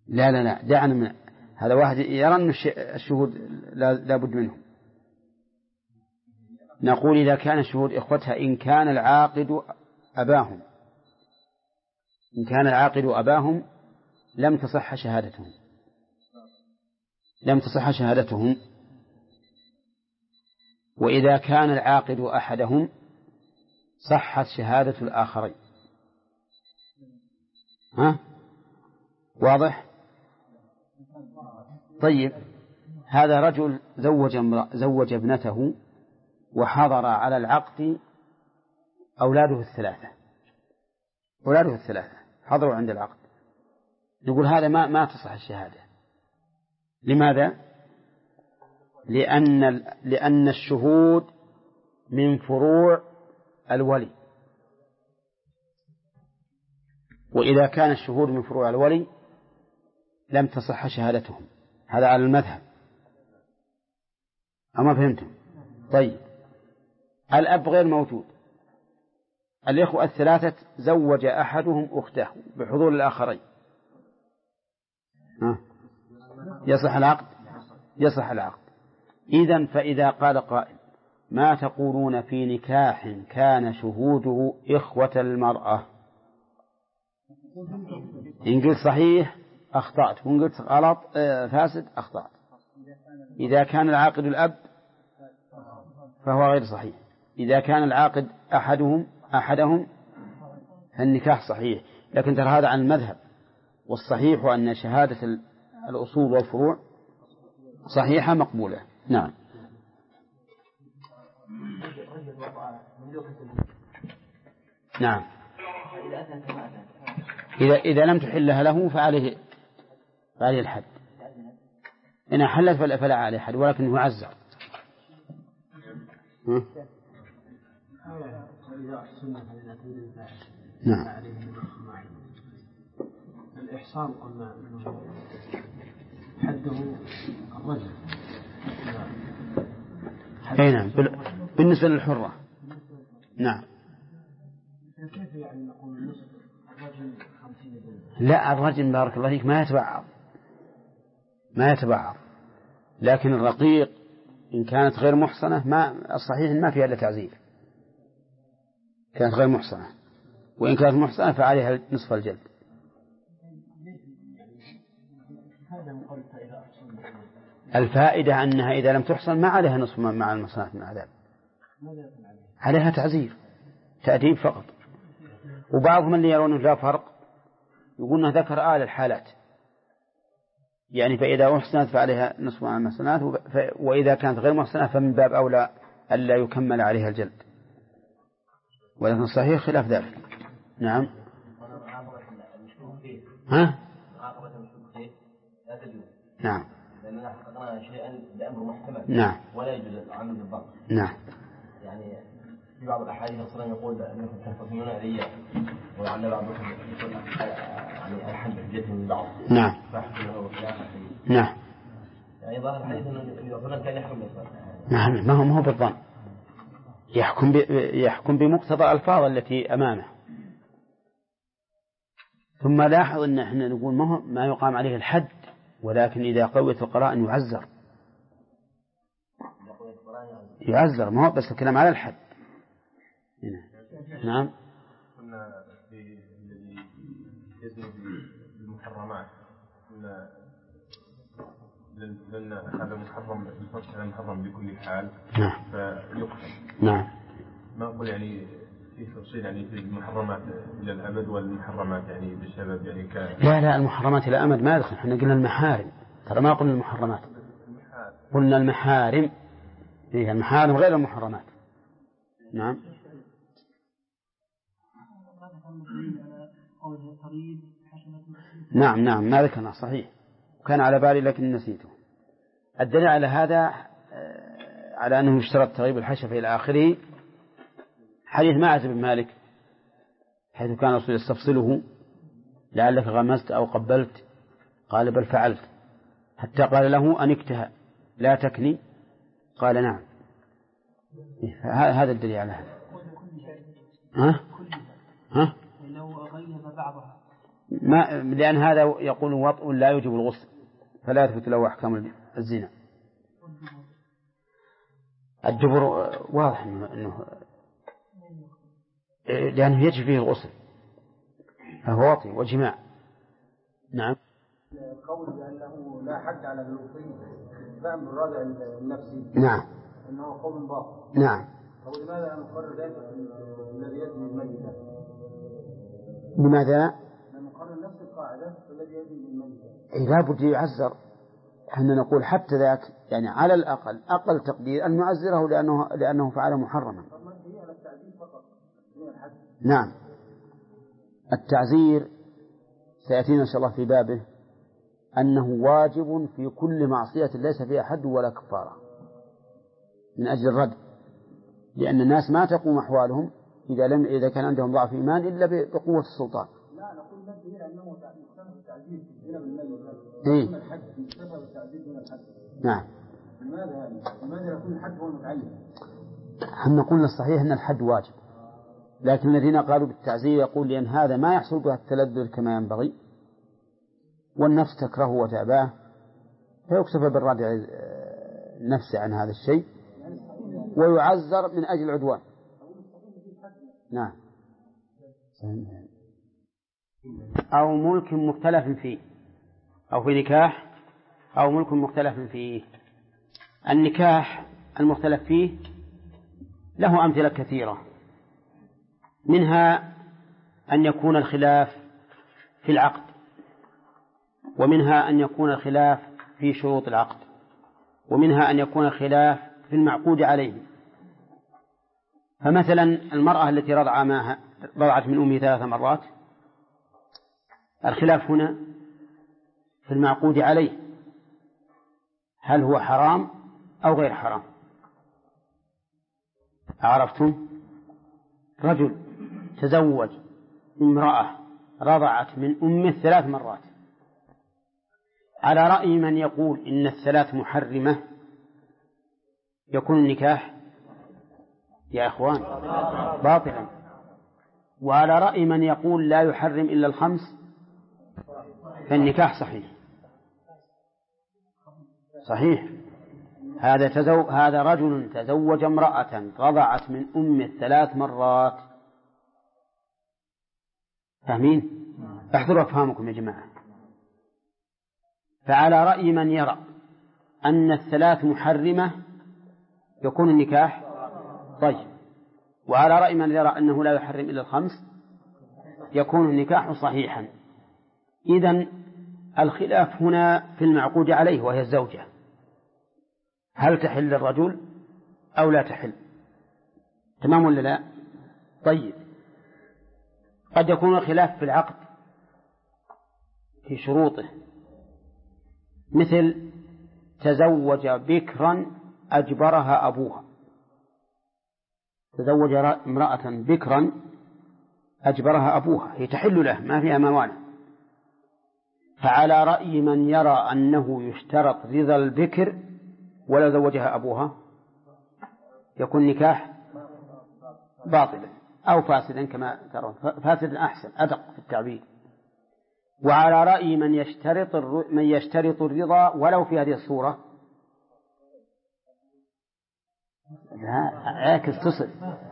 S1: لا دعنا من هذا. واحد يرى أن الشهود لا بد منهم. نقول إذا كان الشهود إخوتها إن كان العاقد أباهم لم تصح شهادتهم. وإذا كان العاقد أحدهم صحت شهادة الآخرين. واضح؟ طيب، هذا رجل زوج ابنته وحضر على العقد أولاده الثلاثة حضروا عند العقد. نقول هذا ما تصح الشهادة. لماذا؟ لأن الشهود من فروع الولي، وإذا كان الشهود من فروع الولي لم تصح شهادتهم. هذا على المذهب. أما فهمتم؟ طيب، الأب غير موجود، الإخوة الثلاثة زوج أحدهم أخته بحضور الآخرين، يصح العقد. إذن فإذا قال قائل ما تقولون في نكاح كان شهوده إخوة المرأة؟ إن قلت صحيح أخطأت، وإن قلت غلط فاسد أخطأت. إذا كان العاقد الأب فهو غير صحيح. إذا كان العاقد أحدهم فالنكاح صحيح. لكن ترى هذا عن المذهب، والصحيح أن شهادة الأصول والفروع صحيحة مقبولة. نعم. نعم، إذا لم تحلها له فعليه الحد. إن حلت فلا عليه حد، ولكنه يعزر. نعم.
S2: الإحصان قلنا حده الرجل.
S1: نعم، بالنسبة للحرة. نعم.
S2: كيف يعني نقول نصف الرجل 50 جلدة؟
S1: لا، الرجل بارك الله فيك ما يتبعض. لكن الرقيق إن كانت غير محصنة الصحيح ما فيها إلا تعزير. كانت غير محصنة، وإن كانت محصنة فعليها نصف الجلد. الفائدة أنها إذا لم تحصن ما عليها نصف مع المحصنات من العذاب، عليها تعزير تأديب فقط. وبعضهم اللي يرون لا فرق يقولون ذكر الحالات، يعني فإذا أحسنت فعليها نصف مع المحصنات، وإذا كانت غير محصنة فمن باب أولى ألا يكمل عليها الجلد. ولكن الصحيح خلاف ذلك. نعم. نعم.
S3: لأننا حققنا شيئا بأمر محتمل.
S1: نعم.
S3: ولا يجوز العمل بالضبط.
S1: نعم.
S3: يعني في بعض الأحاديث الصلاة يقول أنكم تنفذون علي، ولعل بعضكم يقول يعني الحد بجد من بعض.
S1: نعم.
S3: فاحكم له خلاف.
S1: نعم.
S3: يعني ظاهر الحديث أنه إذا فلان كان يحكم بالظن.
S1: نعم، ما هو بالظن، يحكم بمقتضى الألفاظ التي أمامه. ثم لاحظ أن احنا نقول ما يقام عليه الحد، ولكن إذا قويت القرائن يعزر، ما هو بس الكلام على الحد. نعم.
S4: قلنا في الذي يزني بالمحرمات لأن هذا محرم بالفرق، محرم بكل حال.
S1: نعم.
S4: فيقتل.
S1: نعم.
S4: ما أقول يعني في تفصيل يعني في المحرمات إلى الأبد، والمحرمات يعني بسبب يعني
S1: لا المحرمات إلى أمد ما يدخل. احنا قلنا المحارم، ترى ما قلنا المحرمات، قلنا المحارم. إيه، المحارم غير المحرمات. نعم. نعم ما ذكرنا صحيح، وكان على بالي لكن نسيته. الدليل على هذا على أنه اشترط تغيب الحشفة إلى آخره حديث معاذ بن مالك، حيث كان الرسول يستفصله لعلك غمزت أو قبلت، قال بل فعلت، حتى قال له أنكتها لا تكني، قال نعم. هذا الدليل على هذا. لو غيب بعضها لأن هذا يقول وطء لا يوجب الغسل فلا يثبت له أحكام الزنا. الدبر واضح أنه لأنه يجب فيه الغسل فهو وطي وجماع. نعم.
S2: القول بأنه لا حد على اللوطين فهم بالرادع النفسي.
S1: نعم.
S2: أنه قول باطل.
S1: نعم.
S2: ولماذا نقرر ذلك الذي يزني الميتة؟
S1: لماذا؟
S2: نقرر نفس القاعدة الذي يزني الميتة.
S1: لا بد يعزر. احنا نقول حتى ذاك يعني على الأقل أقل تقدير أن نعزره لأنه فعل محرما. نعم. التعزير سيأتينا إن شاء الله في بابه أنه واجب في كل معصية ليس فيها حد ولا كفارة من أجل الرد، لأن الناس ما تقوم أحوالهم إذا كان عندهم ضعف إيمان إلا بقوة السلطان.
S2: لا نقول لك أنه التعزير هنا بالميت.
S1: إيه؟
S2: الحد يكتفى بالتعزير دون الحد.
S1: نعم.
S2: لماذا يكون الحد هو المتعين؟
S1: هم قلنا الصحيح أن الحد واجب، لكن الذين قالوا بالتعزير يقول لأن هذا ما يحصل به التلذذ كما ينبغي والنفس تكرهه وتأباه فيكتفى بالردع النفس عن هذا الشيء ويعزر من أجل العدوان. نعم. أو ملك مختلف فيه أو في نكاح أو ملك مختلف فيه. النكاح المختلف فيه له أمثلة كثيرة، منها أن يكون الخلاف في العقد، ومنها أن يكون الخلاف في شروط العقد، ومنها أن يكون الخلاف في المعقود عليه. فمثلا المرأة التي رضعت من أمه 3 مرات، الخلاف هنا في المعقود عليه، هل هو حرام أو غير حرام؟ عرفتم؟ رجل تزوج امرأة رضعت من أمه 3 مرات، على رأي من يقول إن الثلاث محرمة يكون النكاح يا إخوان باطلا، وعلى رأي من يقول لا يحرم إلا 5 فالنكاح صحيح. هذا رجل تزوج امرأة رضعت من أمه 3 مرات. فاهمين؟ احضروا أفهامكم يا جماعة. فعلى رأي من يرى أن الثلاث محرمة يكون النكاح طيب، وعلى رأي من يرى أنه لا يحرم إلا 5 يكون النكاح صحيحا. إذن الخلاف هنا في المعقود عليه وهي الزوجة، هل تحل الرجل أو لا تحل؟ تمام ولا لا؟ طيب، قد يكون الخلاف في العقد في شروطه، مثل تزوج بكرا أجبرها أبوها، تزوج امرأة بكرا أجبرها أبوها، هي تحل له ما فيها موانع. فعلى رأي من يرى أنه يشترط رضا البكر ولا زوجها أبوها يكون نكاح باطلا أو فاسدا كما ترون، فاسدا أحسن أدق في التعبير. وعلى رأي من يشترط الرضا ولو في هذه الصورة، لا عاكس تصل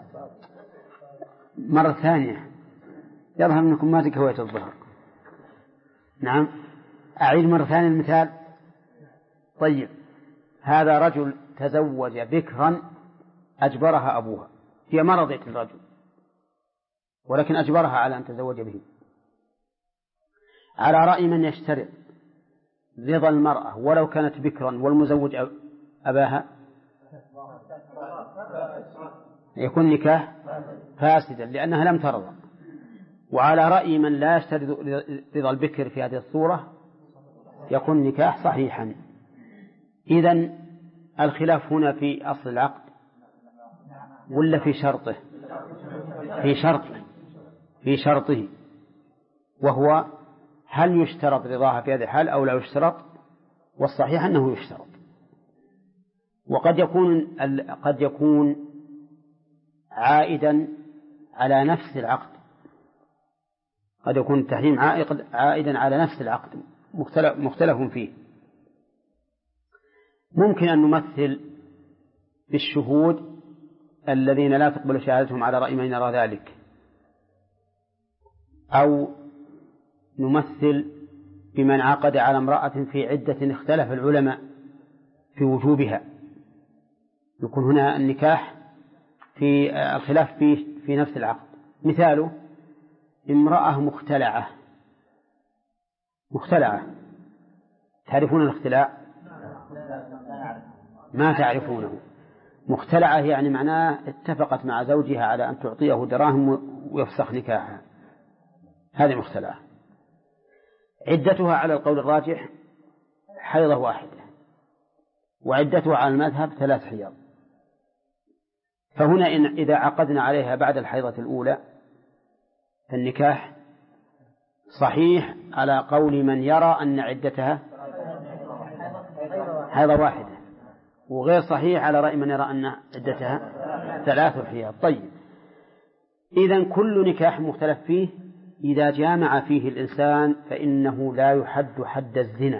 S1: مرة ثانية، يظهر أنكم ما تكويت الظهر. نعم، أعيد مرة ثانية المثال. طيب، هذا رجل تزوج بكرا أجبرها أبوها، هي ما رضيت الرجل ولكن أجبرها على أن تزوج به. على رأي من يشترط رضا المرأة ولو كانت بكرا والمزوج أباها يكون نكاح فاسدا لأنها لم ترضى. وعلى رأي من لا يشترط رضا البكر في هذه الصورة يكون نكاح صحيحا. إذن الخلاف هنا في أصل العقد ولا في شرطه؟ في شرطه، وهو هل يشترط رضاها في هذه الحال أو لا يشترط؟ والصحيح أنه يشترط. وقد يكون عائدا على نفس العقد، قد يكون التحريم عائدا على نفس العقد مختلف فيه. ممكن أن نمثل بالشهود الذين لا تقبل شهادتهم على رأي من يرى ذلك، أو نمثل بمن عقد على امرأة في عدة اختلف العلماء في وجوبها، يكون هنا النكاح في الخلاف في نفس العقد. مثاله امرأة مختلعة، تعرفون الاختلاع؟ ما تعرفونه. مختلعة يعني معناه اتفقت مع زوجها على أن تعطيه دراهم ويفسخ نكاحها، هذه مختلعة. عدتها على القول الراجح حيضة واحدة، وعدتها على المذهب 3 حيض. فهنا إذا عقدنا عليها بعد الحيضة الأولى فالنكاح صحيح على قول من يرى أن عدتها حيضة واحدة، وغير صحيح على رأي من يرى أن عدتها 3 حيض. طيب، إذن كل نكاح مختلف فيه إذا جامع فيه الإنسان فإنه لا يحد حد الزنا،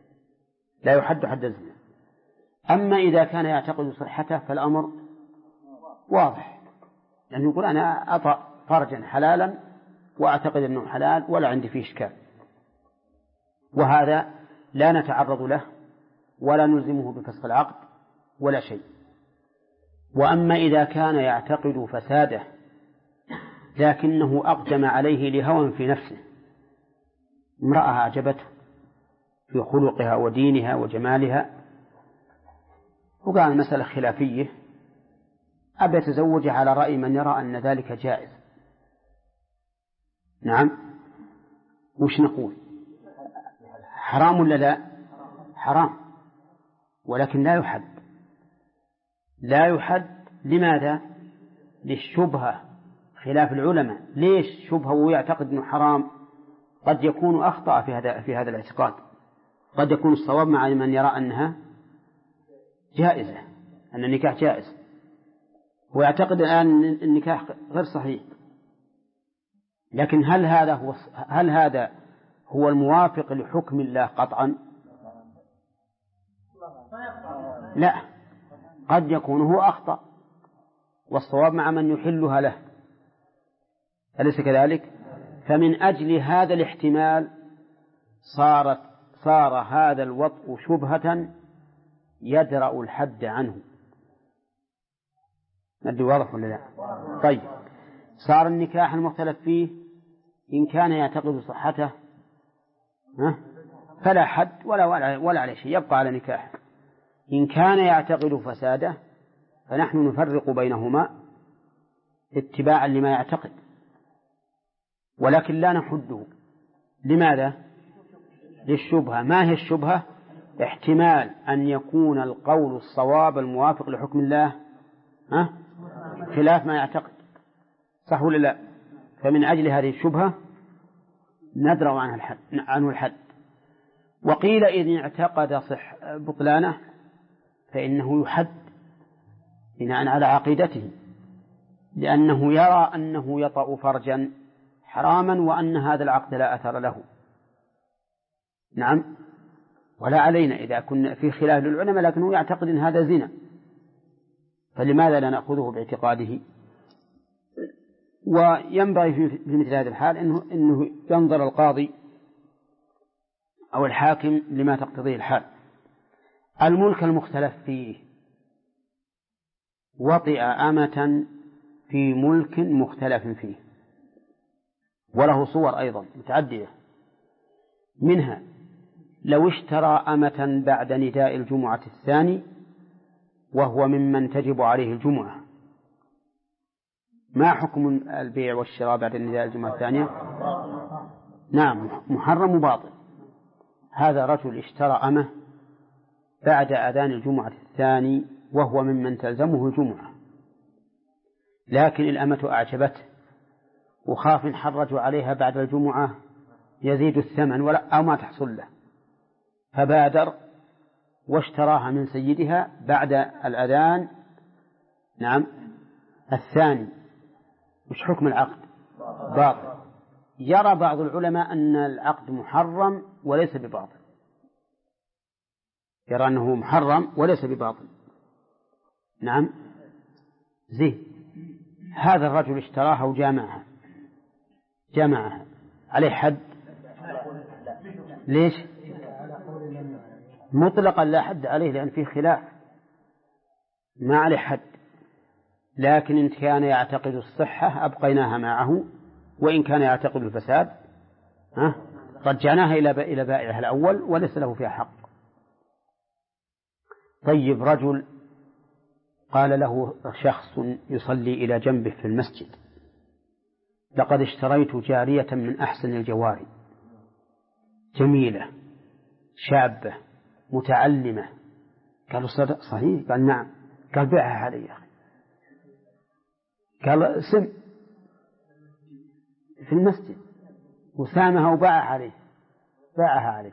S1: أما إذا كان يعتقد صحته فالأمر واضح، يعني يقول أنا أطأ فرجا حلالا وأعتقد أنه حلال ولا عندي فيه إشكال، وهذا لا نتعرض له ولا نلزمه بفسخ العقد ولا شيء. وأما إذا كان يعتقد فساده لكنه أقدم عليه لهوى في نفسه، امرأة أعجبته في خلقها ودينها وجمالها، وقال المسألة خلافية، أبي يتزوج على رأي من يرى أن ذلك جائز. نعم، وش نقول؟ حرام ولا لا؟ حرام، ولكن لا يحد. لماذا؟ للشبهة، خلاف العلماء. ليش شبهة ويعتقد أنه حرام؟ قد يكون أخطأ في هذا الاعتقاد، قد يكون الصواب مع من يرى أنها جائزة، أن النكاح جائز، ويعتقد الآن النكاح غير صحيح. لكن هل هذا هو الموافق لحكم الله قطعا؟ لا، قد يكون هو أخطأ والصواب مع من يحلها له، أليس كذلك؟ فمن أجل هذا الاحتمال صار هذا الوطء شبهة يدرأ الحد عنه. ندري واضح ولا لا؟ طيب، صار النكاح المختلف فيه إن كان يعتقد صحته فلا حد ولا عليه شيء، يبقى على نكاح. إن كان يعتقد فساده فنحن نفرق بينهما اتباعا لما يعتقد، ولكن لا نحده. لماذا؟ للشبهة. ما هي الشبهة؟ احتمال أن يكون القول الصواب الموافق لحكم الله خلاف ما يعتقد، صح ولا لا؟ فمن أجل هذه الشبهة ندرأ عنه الحد. وقيل إذن اعتقد بطلانه فإنه يحد بناء على عقيدته، لأنه يرى أنه يطأ فرجا حراما وأن هذا العقد لا أثر له. نعم، ولا علينا إذا كنا في خلاف للعلماء لكنه يعتقد أن هذا زنا، فلماذا لا نأخذه باعتقاده؟ وينبغي في مثل هذا الحال أنه ينظر القاضي أو الحاكم لما تقتضيه الحال. الملك المختلف فيه، وطئ أمة في ملك مختلف فيه، وله صور أيضا متعددة، منها لو اشترى أمة بعد نداء الجمعة الثاني وهو ممن تجب عليه الجمعة. ما حكم البيع والشراء بعد نداء الجمعة الثانية؟ نعم، محرم وباطل. هذا رجل اشترى أمة بعد أذان الجمعة الثاني وهو ممن تلزمه الجمعة، لكن الأمة أعجبته وخاف حرجوا عليها بعد الجمعة يزيد الثمن أو ما تحصل له، فبادر واشتراها من سيدها بعد الأذان الثاني. وش حكم العقد؟ باطل. يرى بعض العلماء أن العقد محرم وليس بباطل، يرى أنه محرم وليس بباطل. نعم زين. هذا الرجل اشتراها وجامعها عليه حد؟ ليش؟ مطلقا لا حد عليه، لأن فيه خلاف، ما عليه حد. لكن إن كان يعتقد الصحة أبقيناها معه، وإن كان يعتقد الفساد رجعناها إلى بائعها الأول وليس له فيها حق. طيب، رجل قال له شخص يصلي إلى جنبه في المسجد: لقد اشتريت جارية من أحسن الجواري، جميلة شابة متعلمة. قالوا صحيح؟ قال نعم. قال بيعها علي يا أخي. قال سم في المسجد وسامها وباعها عليه.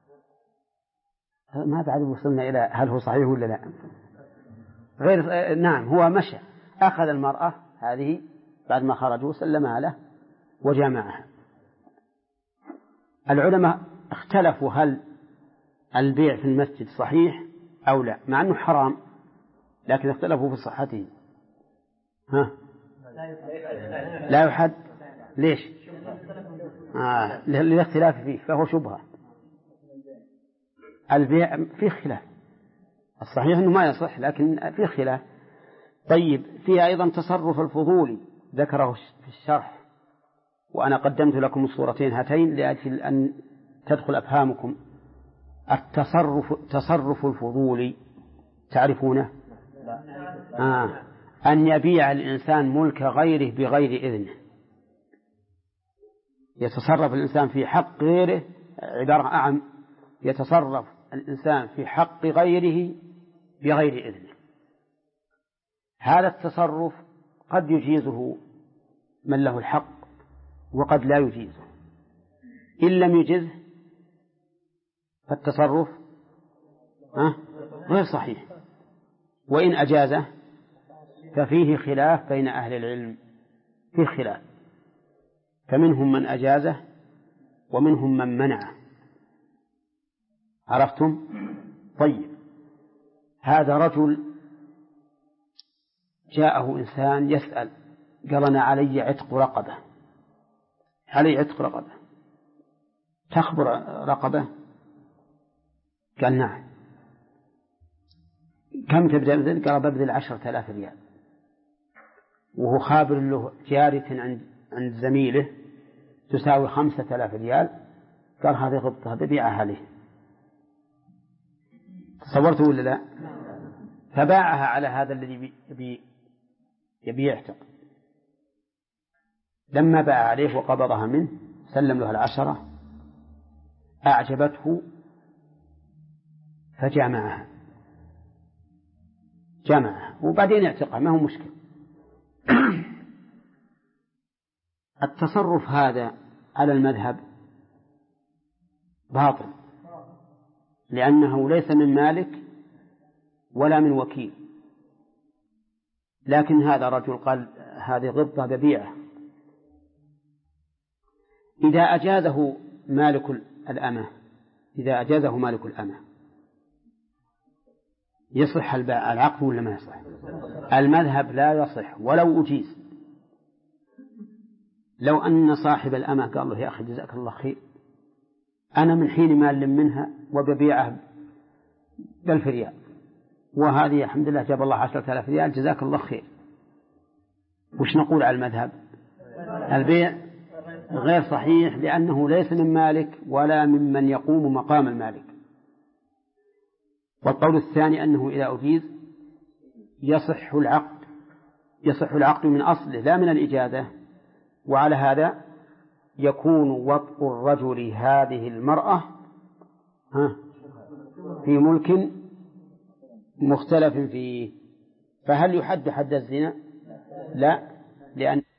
S1: ما بعد وصلنا إلى هل هو صحيح ولا لا. غير نعم، هو مشى أخذ المرأة هذه بعد ما خرجوا سلمها له وجامعها. العلماء اختلفوا هل البيع في المسجد صحيح أو لا، مع أنه حرام، لكن اختلفوا في صحته. لا يحد. ليش؟ للاختلاف فيه، فهو شبهة. البيع فيه خلاف، الصحيح أنه ما يصح، لكن فيه خلاف. طيب، فيه أيضا تصرف الفضولي ذكره في الشرح، وأنا قدمت لكم الصورتين هاتين لأجل أن تدخل أفهامكم. تصرف الفضولي تعرفونه؟ أن يبيع الإنسان ملك غيره بغير إذنه. يتصرف الإنسان في حق غيره، عبارة أعم، يتصرف الإنسان في حق غيره بغير إذنه. هذا التصرف قد يجيزه من له الحق وقد لا يجيزه. إن لم يجزه فالتصرف غير صحيح، وإن أجازه ففيه خلاف بين أهل العلم، فيه خلاف، فمنهم من أجازه ومنهم من منعه. عرفتم؟ طيب، هذا رجل جاءه إنسان يسأل، قال: أنا علي عتق رقبة، تخبر رقبة؟ قال: نعم. كم تبدأ بذل؟ قال: ببذل 10,000 ريال. وهو خابر له جارية عند زميله تساوي 5,000 ريال. قال: هذه غبطة ببيعها له. تصورته ولا لا؟ فباعها على هذا الذي يبي يعتق. لما باع عليه وقبضها منه سلم له 10، أعجبته فجامعها، وبعدين يعتقها، ما هو مشكل. التصرف هذا على المذهب باطل، لأنه ليس من مالك ولا من وكيل. لكن هذا رجل قال: هذه غبطة ببيعة. إذا أجازه مالك الأمة يصح العقد ولا ما يصح؟ المذهب لا يصح ولو أجيز. لو أن صاحب الأمة قال له: يا أخي جزاك الله خير، أنا من حين ما ألم منها وببيعها ب1000 ريال، وهذه الحمد لله جاب الله 10,000 ريال، جزاك الله خير. وش نقول على المذهب؟ البيع غير صحيح، لأنه ليس من مالك ولا ممن يقوم مقام المالك. والقول الثاني أنه إذا أجيز يصح العقد من أصله لا من الإجازة. وعلى هذا يكون وطء الرجل هذه المرأة في ملك مختلف فيه. فهل يحد حد الزنا؟ لا، لأن